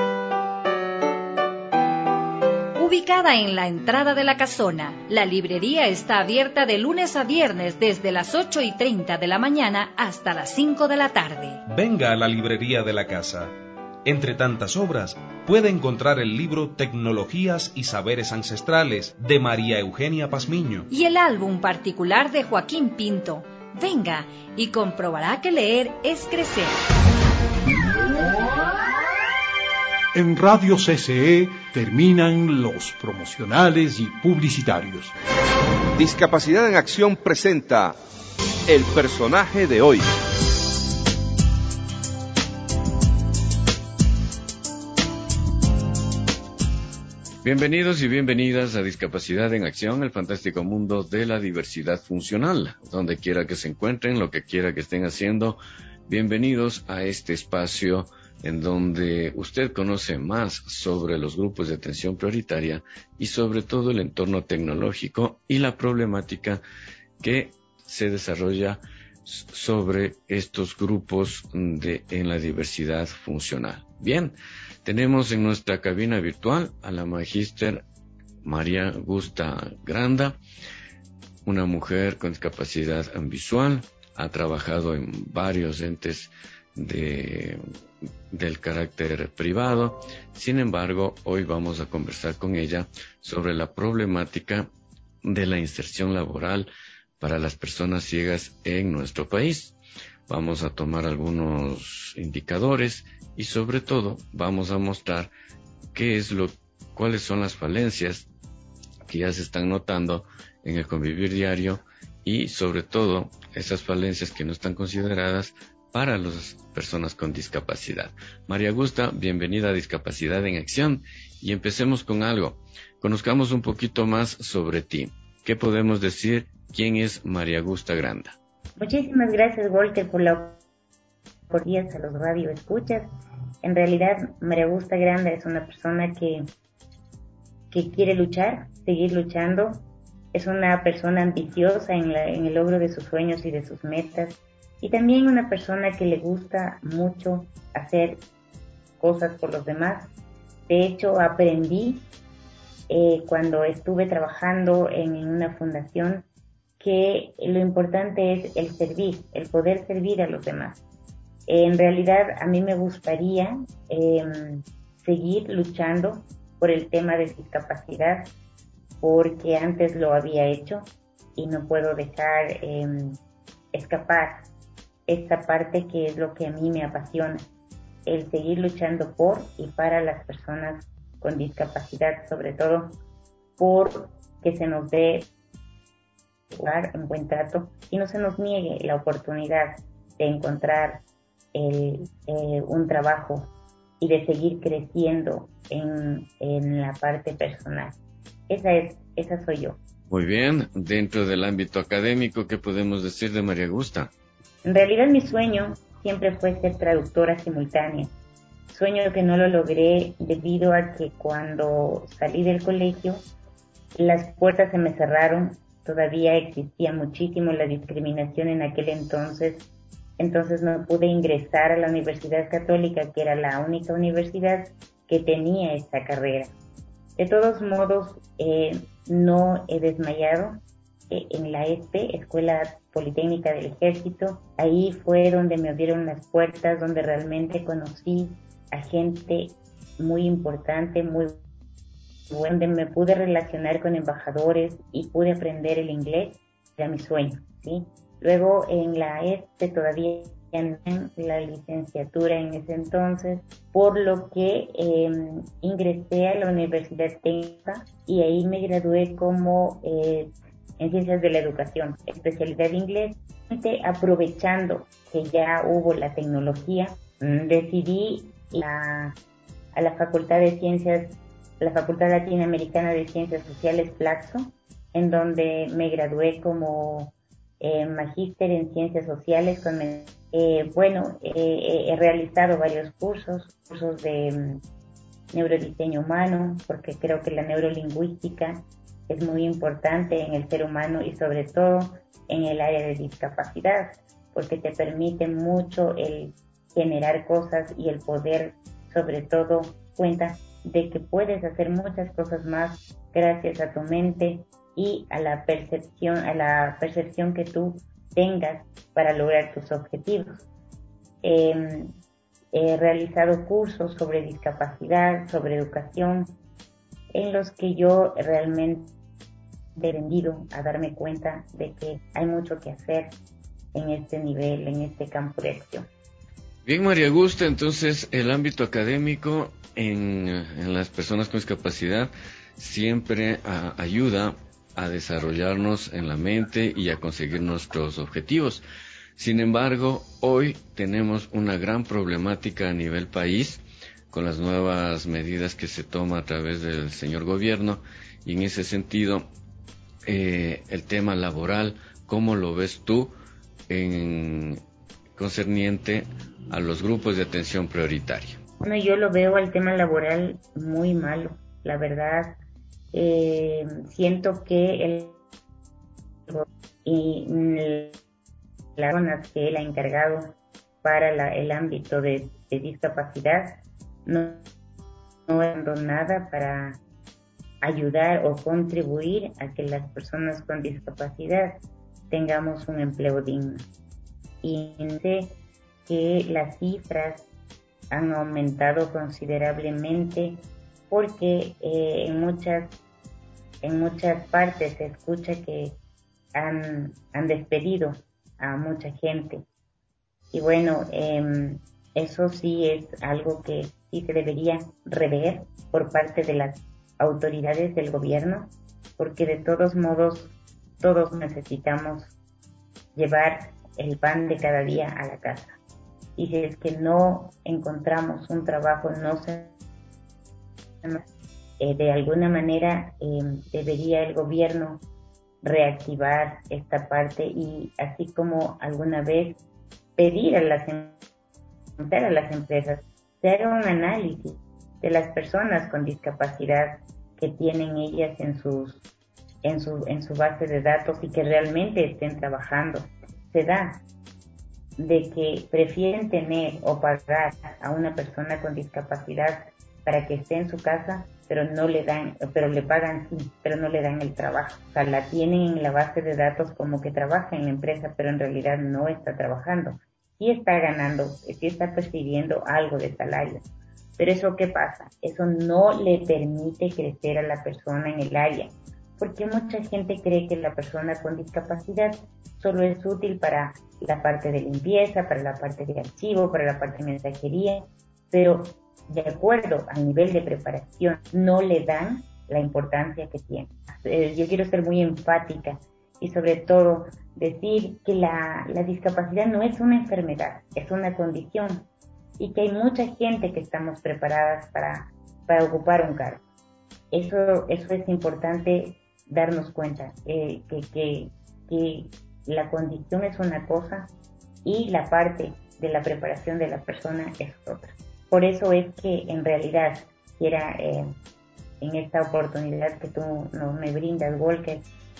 Ubicada en la entrada de la casona, la librería está abierta de lunes a viernes desde las 8:30 de la mañana hasta las 5 de la tarde. Venga a la Librería de la Casa. Entre tantas obras, puede encontrar el libro Tecnologías y Saberes Ancestrales, de María Eugenia Pazmiño. Y el álbum particular de Joaquín Pinto. Venga y comprobará que leer es crecer. En Radio CCE terminan los promocionales y publicitarios. Discapacidad en Acción presenta El personaje de hoy. Bienvenidos y bienvenidas a Discapacidad en Acción, el fantástico mundo de la diversidad funcional. Donde quiera que se encuentren, lo que quiera que estén haciendo, bienvenidos a este espacio en donde usted conoce más sobre los grupos de atención prioritaria y sobre todo el entorno tecnológico y la problemática que se desarrolla sobre estos grupos en la diversidad funcional. Bien, tenemos en nuestra cabina virtual a la magíster María Augusta Granda, una mujer con discapacidad visual, ha trabajado en varios entes del carácter privado. Sin embargo, hoy vamos a conversar con ella sobre la problemática de la inserción laboral para las personas ciegas en nuestro país. Vamos a tomar algunos indicadores y sobre todo vamos a mostrar cuáles son las falencias que ya se están notando en el convivir diario y sobre todo esas falencias que no están consideradas para las personas con discapacidad. María Augusta, bienvenida a Discapacidad en Acción y empecemos con algo. Conozcamos un poquito más sobre ti. ¿Qué podemos decir? ¿Quién es María Augusta Granda? Muchísimas gracias, Walter, por la oportunidad a los radioescuchas. En realidad, María Augusta Granda es una persona que quiere luchar, seguir luchando. Es una persona ambiciosa en el logro de sus sueños y de sus metas. Y también una persona que le gusta mucho hacer cosas por los demás. De hecho, aprendí cuando estuve trabajando en una fundación que lo importante es el servir, el poder servir a los demás. En realidad, a mí me gustaría seguir luchando por el tema de discapacidad, porque antes lo había hecho y no puedo dejar escapar esta parte que es lo que a mí me apasiona, el seguir luchando por y para las personas con discapacidad, sobre todo por que se nos dé un buen trato y no se nos niegue la oportunidad de encontrar un trabajo y de seguir creciendo en la parte personal. Esa soy yo. Muy bien, dentro del ámbito académico, ¿qué podemos decir de María Augusta? En realidad mi sueño siempre fue ser traductora simultánea. Sueño que no lo logré debido a que cuando salí del colegio las puertas se me cerraron. Todavía existía muchísimo la discriminación en aquel entonces no pude ingresar a la Universidad Católica, que era la única universidad que tenía esta carrera. De todos modos, no he desmayado. En la ESPE, Escuela Politécnica del Ejército, ahí fue donde me abrieron las puertas, donde realmente conocí a gente muy importante, muy buena, donde me pude relacionar con embajadores y pude aprender el inglés. Era mi sueño, ¿sí? Luego en la ESPE todavía en la licenciatura en ese entonces, por lo que ingresé a la Universidad Técnica y ahí me gradué como en Ciencias de la Educación, especialidad de inglés. Aprovechando que ya hubo la tecnología, decidí a la Facultad de Ciencias, la Facultad Latinoamericana de Ciencias Sociales, Flaxo, en donde me gradué como magíster en Ciencias Sociales. He realizado varios cursos de neurodiseño humano, porque creo que la neurolingüística es muy importante en el ser humano y sobre todo en el área de discapacidad, porque te permite mucho el generar cosas y el poder, sobre todo, cuenta de que puedes hacer muchas cosas más gracias a tu mente y a la percepción que tú tengas para lograr tus objetivos. He realizado cursos sobre discapacidad, sobre educación, en los que yo realmente he aprendido a darme cuenta de que hay mucho que hacer en este nivel, en este campo de acción. Bien, María Augusta, entonces el ámbito académico en las personas con discapacidad siempre ayuda a desarrollarnos en la mente y a conseguir nuestros objetivos. Sin embargo, hoy tenemos una gran problemática a nivel país con las nuevas medidas que se toman a través del señor gobierno, y en ese sentido el tema laboral, ¿cómo lo ves tú concerniente a los grupos de atención prioritaria? Bueno, yo lo veo al tema laboral muy malo, la verdad. Siento que las personas que él ha encargado para el ámbito de discapacidad no dando nada para ayudar o contribuir a que las personas con discapacidad tengamos un empleo digno. Y sé que las cifras han aumentado considerablemente porque en muchas partes se escucha que han despedido a mucha gente. Y bueno, eso sí es algo que sí se debería rever por parte de las autoridades del gobierno, porque de todos modos todos necesitamos llevar el pan de cada día a la casa. Y si es que no encontramos un trabajo, de alguna manera debería el gobierno reactivar esta parte y así como alguna vez pedir a las empresas hacer un análisis de las personas con discapacidad que tienen ellas en su base de datos y que realmente estén trabajando. Se da de que prefieren tener o pagar a una persona con discapacidad para que esté en su casa, pero le pagan sí, pero no le dan el trabajo. O sea, la tienen en la base de datos como que trabaja en la empresa, pero en realidad no está trabajando. Sí está ganando, sí está percibiendo algo de salario. Pero eso, ¿qué pasa? Eso no le permite crecer a la persona en el área, porque mucha gente cree que la persona con discapacidad solo es útil para la parte de limpieza, para la parte de archivo, para la parte de mensajería, pero de acuerdo al nivel de preparación no le dan la importancia que tiene. Yo quiero ser muy enfática y sobre todo decir que la discapacidad no es una enfermedad, es una condición y que hay mucha gente que estamos preparadas para ocupar un cargo. Eso es importante darnos cuenta, que la condición es una cosa y la parte de la preparación de la persona es otra. Por eso es que en realidad quiera en esta oportunidad que tú me brindas, Walker,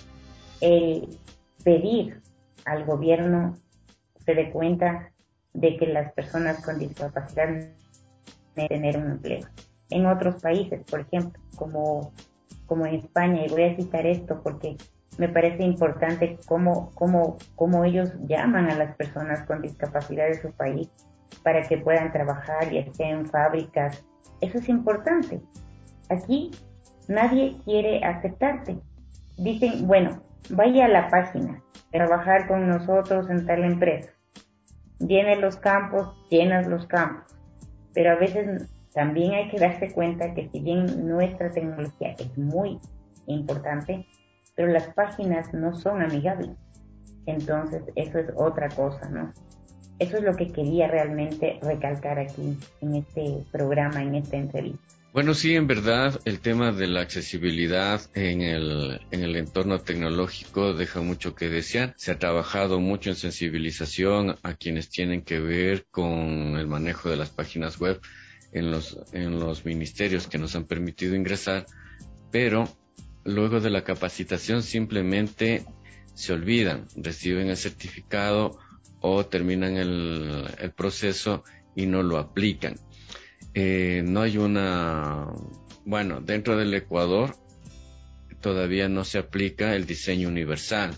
el pedir al gobierno se dé cuenta de que las personas con discapacidad deben tener un empleo. En otros países, por ejemplo, como en España, y voy a citar esto porque me parece importante cómo ellos llaman a las personas con discapacidad de su país para que puedan trabajar y estén en fábricas. Eso es importante. Aquí nadie quiere aceptarte. Dicen, bueno, vaya a la página, trabajar con nosotros en tal empresa. llenas los campos, pero a veces también hay que darse cuenta que si bien nuestra tecnología es muy importante, pero las páginas no son amigables. Entonces, eso es otra cosa, ¿no? Eso es lo que quería realmente recalcar aquí en este programa, en esta entrevista. Bueno, sí, en verdad, el tema de la accesibilidad en el entorno tecnológico deja mucho que desear. Se ha trabajado mucho en sensibilización a quienes tienen que ver con el manejo de las páginas web en los ministerios que nos han permitido ingresar, pero luego de la capacitación simplemente se olvidan, reciben el certificado o terminan el proceso y no lo aplican. No hay dentro del Ecuador todavía no se aplica el diseño universal.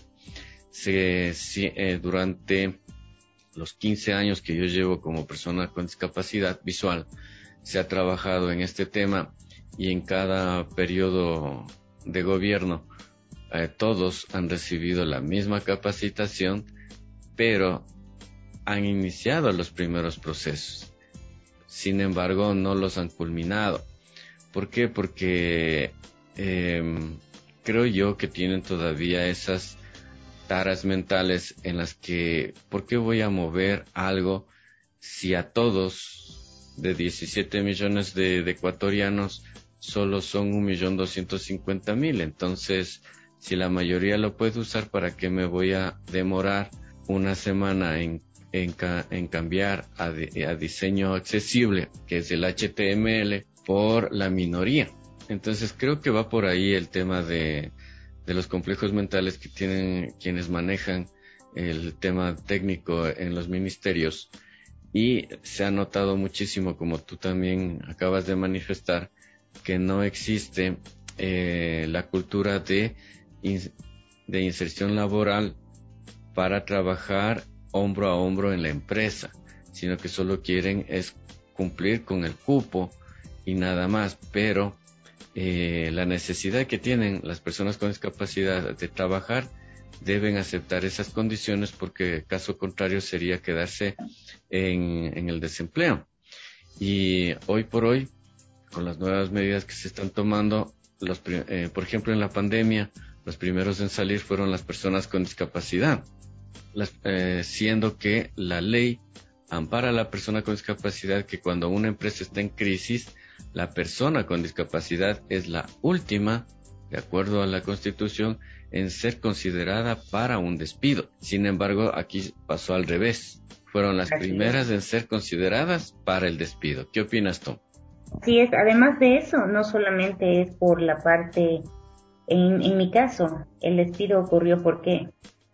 Durante los 15 años que yo llevo como persona con discapacidad visual, se ha trabajado en este tema y en cada periodo de gobierno todos han recibido la misma capacitación, pero han iniciado los primeros procesos. Sin embargo, no los han culminado. ¿Por qué? Porque creo yo que tienen todavía esas taras mentales en las que, ¿por qué voy a mover algo si a todos de 17 millones de ecuatorianos solo son 1.250.000? Entonces, si la mayoría lo puede usar, ¿para qué me voy a demorar una semana en cambiar a diseño accesible, que es el HTML, por la minoría? Entonces creo que va por ahí el tema de los complejos mentales que tienen quienes manejan el tema técnico en los ministerios, y se ha notado muchísimo, como tú también acabas de manifestar, que no existe la cultura de inserción laboral para trabajar hombro a hombro en la empresa, sino que solo quieren es cumplir con el cupo y nada más. Pero la necesidad que tienen las personas con discapacidad de trabajar, deben aceptar esas condiciones, porque caso contrario sería quedarse en el desempleo. Y hoy por hoy, con las nuevas medidas que se están tomando, por ejemplo en la pandemia, los primeros en salir fueron las personas con discapacidad, siendo que la ley ampara a la persona con discapacidad, que cuando una empresa está en crisis, la persona con discapacidad es la última, de acuerdo a la Constitución, en ser considerada para un despido. Sin embargo, aquí pasó al revés. Fueron las primeras en ser consideradas para el despido. ¿Qué opinas tú? Sí, además de eso, no solamente es por la parte, en mi caso, el despido ocurrió porque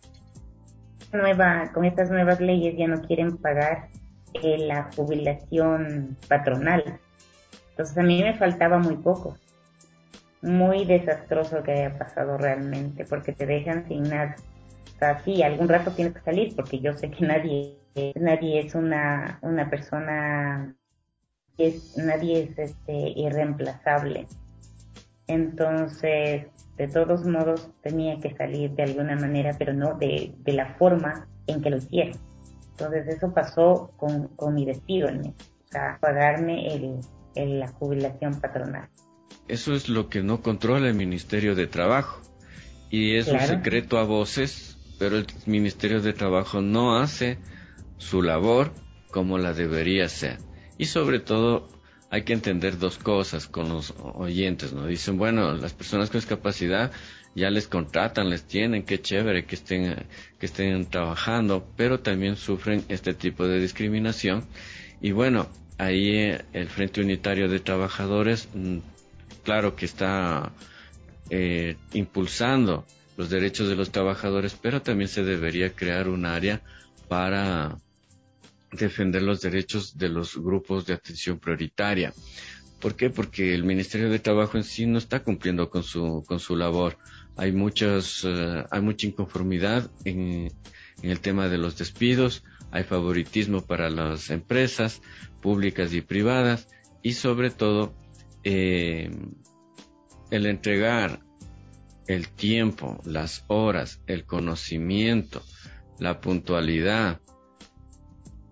con estas nuevas leyes ya no quieren pagar la jubilación patronal. Entonces a mí me faltaba muy poco. Muy desastroso que haya pasado realmente, porque te dejan sin nada. O sea, sí, algún rato tienes que salir, porque yo sé que nadie es una persona, nadie es irreemplazable. Entonces, de todos modos, tenía que salir de alguna manera, pero no de la forma en que lo hicieron. Entonces, eso pasó con mi despido, o sea, pagarme la jubilación patronal. Eso es lo que no controla el Ministerio de Trabajo, y es un secreto a voces, pero el Ministerio de Trabajo no hace su labor como la debería ser. Y sobre todo hay que entender dos cosas con los oyentes, ¿no? Dicen, bueno, las personas con discapacidad ya les contratan, les tienen, qué chévere que estén trabajando, pero también sufren este tipo de discriminación. Y bueno, ahí el Frente Unitario de Trabajadores, claro que está impulsando los derechos de los trabajadores, pero también se debería crear un área para defender los derechos de los grupos de atención prioritaria. ¿Por qué? Porque el Ministerio de Trabajo en sí no está cumpliendo con su labor. Hay mucha inconformidad en el tema de los despidos, hay favoritismo para las empresas públicas y privadas, y sobre todo el entregar el tiempo, las horas, el conocimiento, la puntualidad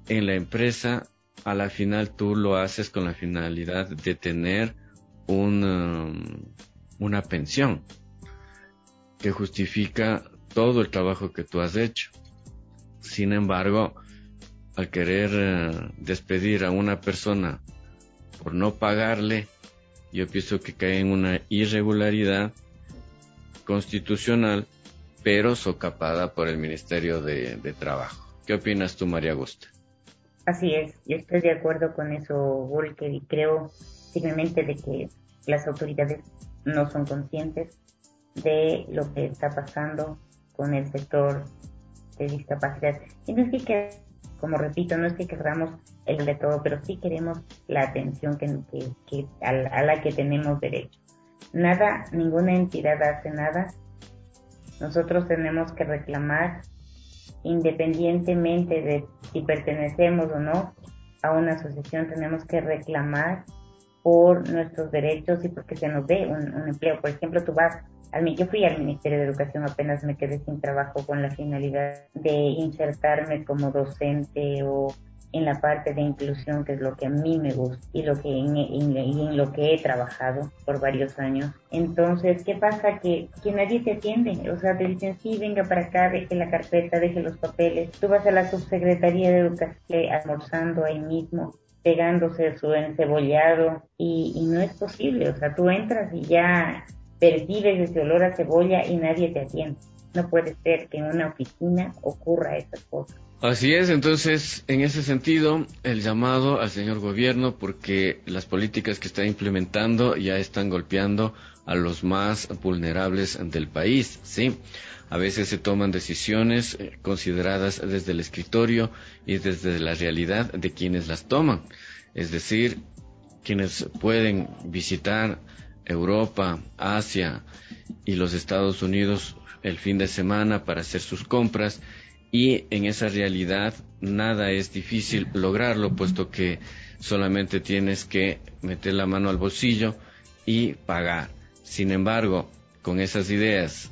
en la empresa, a la final tú lo haces con la finalidad de tener una pensión que justifica todo el trabajo que tú has hecho. Sin embargo, al querer despedir a una persona por no pagarle, yo pienso que cae en una irregularidad constitucional, pero socapada por el Ministerio de Trabajo. ¿Qué opinas tú, María Augusta? Así es, yo estoy de acuerdo con eso, Volker, y creo firmemente de que las autoridades no son conscientes de lo que está pasando con el sector de discapacidad. Y no es que, como repito, no es que queramos el de todo, pero sí queremos la atención a la que tenemos derecho. Ninguna entidad hace nada. Nosotros tenemos que reclamar, independientemente de si pertenecemos o no a una asociación, tenemos que reclamar por nuestros derechos y porque se nos dé un empleo. Por ejemplo, yo fui al Ministerio de Educación, apenas me quedé sin trabajo con la finalidad de insertarme como docente o en la parte de inclusión, que es lo que a mí me gusta y en lo que he trabajado por varios años. Entonces, ¿qué pasa? Que nadie te atiende. O sea, te dicen, sí, venga para acá, deje la carpeta, deje los papeles. Tú vas a la Subsecretaría de Educación almorzando ahí mismo, pegándose su encebollado y no es posible. O sea, tú entras y ya percibes ese olor a cebolla y nadie te atiende. No puede ser que en una oficina ocurra esas cosas. Así es, entonces, en ese sentido, el llamado al señor gobierno, porque las políticas que está implementando ya están golpeando a los más vulnerables del país, ¿sí? A veces se toman decisiones consideradas desde el escritorio y desde la realidad de quienes las toman. Es decir, quienes pueden visitar Europa, Asia y los Estados Unidos el fin de semana para hacer sus compras, y en esa realidad nada es difícil lograrlo, puesto que solamente tienes que meter la mano al bolsillo y pagar. Sin embargo, con esas ideas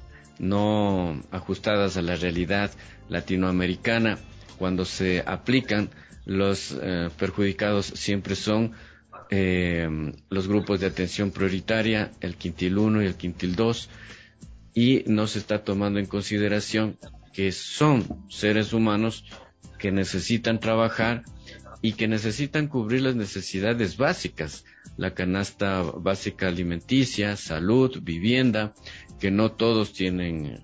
no ajustadas a la realidad latinoamericana, cuando se aplican, los perjudicados siempre son los grupos de atención prioritaria, el quintil 1 y el quintil 2, y no se está tomando en consideración que son seres humanos que necesitan trabajar y que necesitan cubrir las necesidades básicas, la canasta básica alimenticia, salud, vivienda, que no todos tienen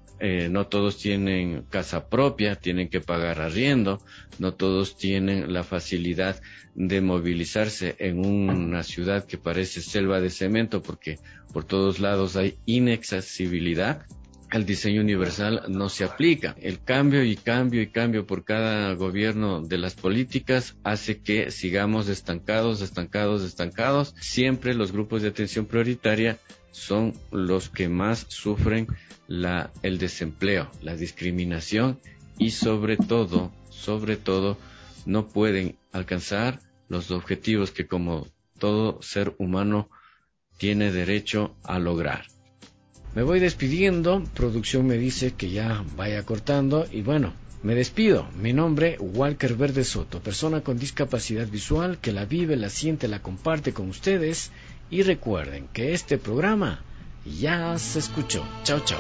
casa propia, tienen que pagar arriendo, no todos tienen la facilidad de movilizarse en una ciudad que parece selva de cemento, porque por todos lados hay inaccesibilidad. El diseño universal no se aplica. El cambio y cambio por cada gobierno de las políticas hace que sigamos estancados. Siempre los grupos de atención prioritaria son los que más sufren el desempleo, la discriminación y sobre todo, no pueden alcanzar los objetivos que como todo ser humano tiene derecho a lograr. Me voy despidiendo, producción me dice que ya vaya cortando y bueno, me despido. Mi nombre, Walker Verde Soto, persona con discapacidad visual que la vive, la siente, la comparte con ustedes y recuerden que este programa ya se escuchó. Chao, chao.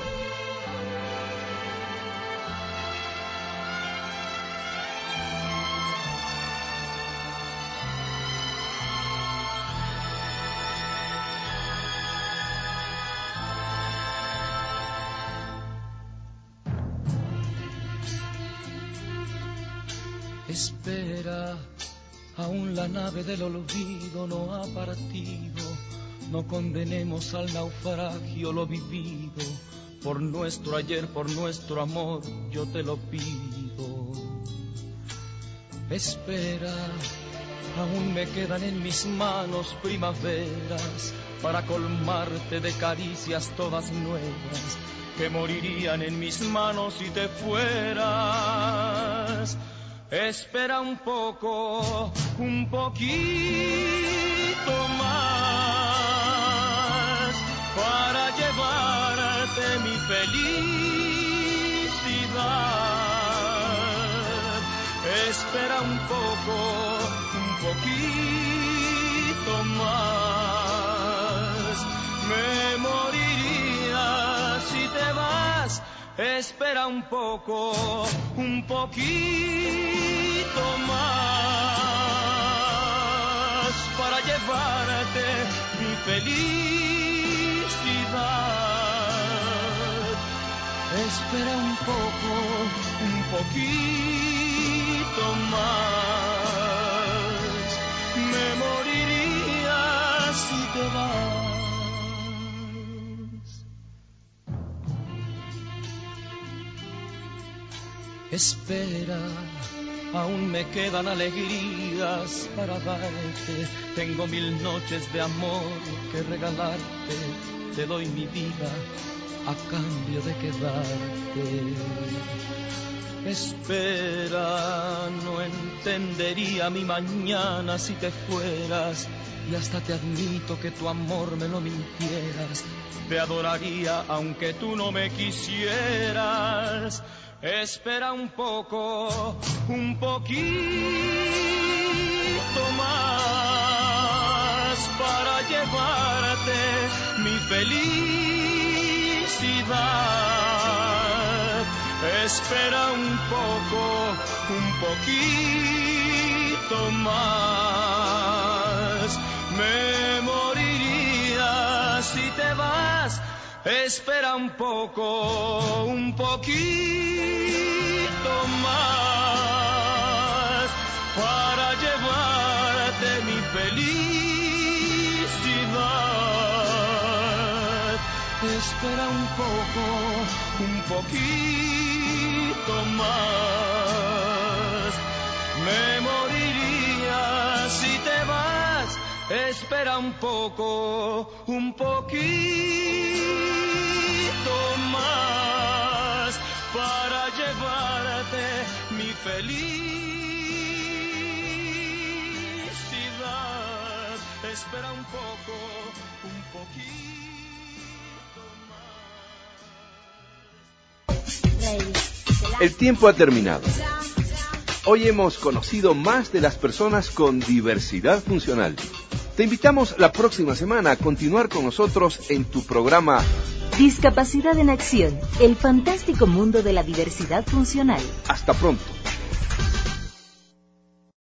Espera, aún la nave del olvido no ha partido. No condenemos al naufragio lo vivido. Por nuestro ayer, por nuestro amor, yo te lo pido. Espera, aún me quedan en mis manos primaveras para colmarte de caricias todas nuevas que morirían en mis manos si te fueras. Espera un poco, un poquito más para llevarte mi felicidad. espera un poco, un poquito más. Me moriría si te vas. Espera un poco, un poquito más para llevarte mi felicidad. Espera un poco, un poquito más. Me moriría si te vas. Espera, aún me quedan alegrías para darte. Tengo 1000 noches de amor que regalarte. Te doy mi vida a cambio de quedarte. Espera, no entendería mi mañana si te fueras. Y hasta te admito que tu amor me lo mintieras. Te adoraría aunque tú no me quisieras. Espera un poco, un poquito más para llevarte mi felicidad. Espera un poco, un poquito más. Me moriría si te vas. Espera un poco, un poquito más para llevarte mi felicidad. Espera un poco, un poquito más. Me moriría si te vas. Espera un poco, un poquito más para llevarte mi felicidad. Espera un poco, un poquito más. El tiempo ha terminado. Hoy hemos conocido más de las personas con diversidad funcional. Te invitamos la próxima semana a continuar con nosotros en tu programa Discapacidad en Acción, el fantástico mundo de la diversidad funcional. Hasta pronto.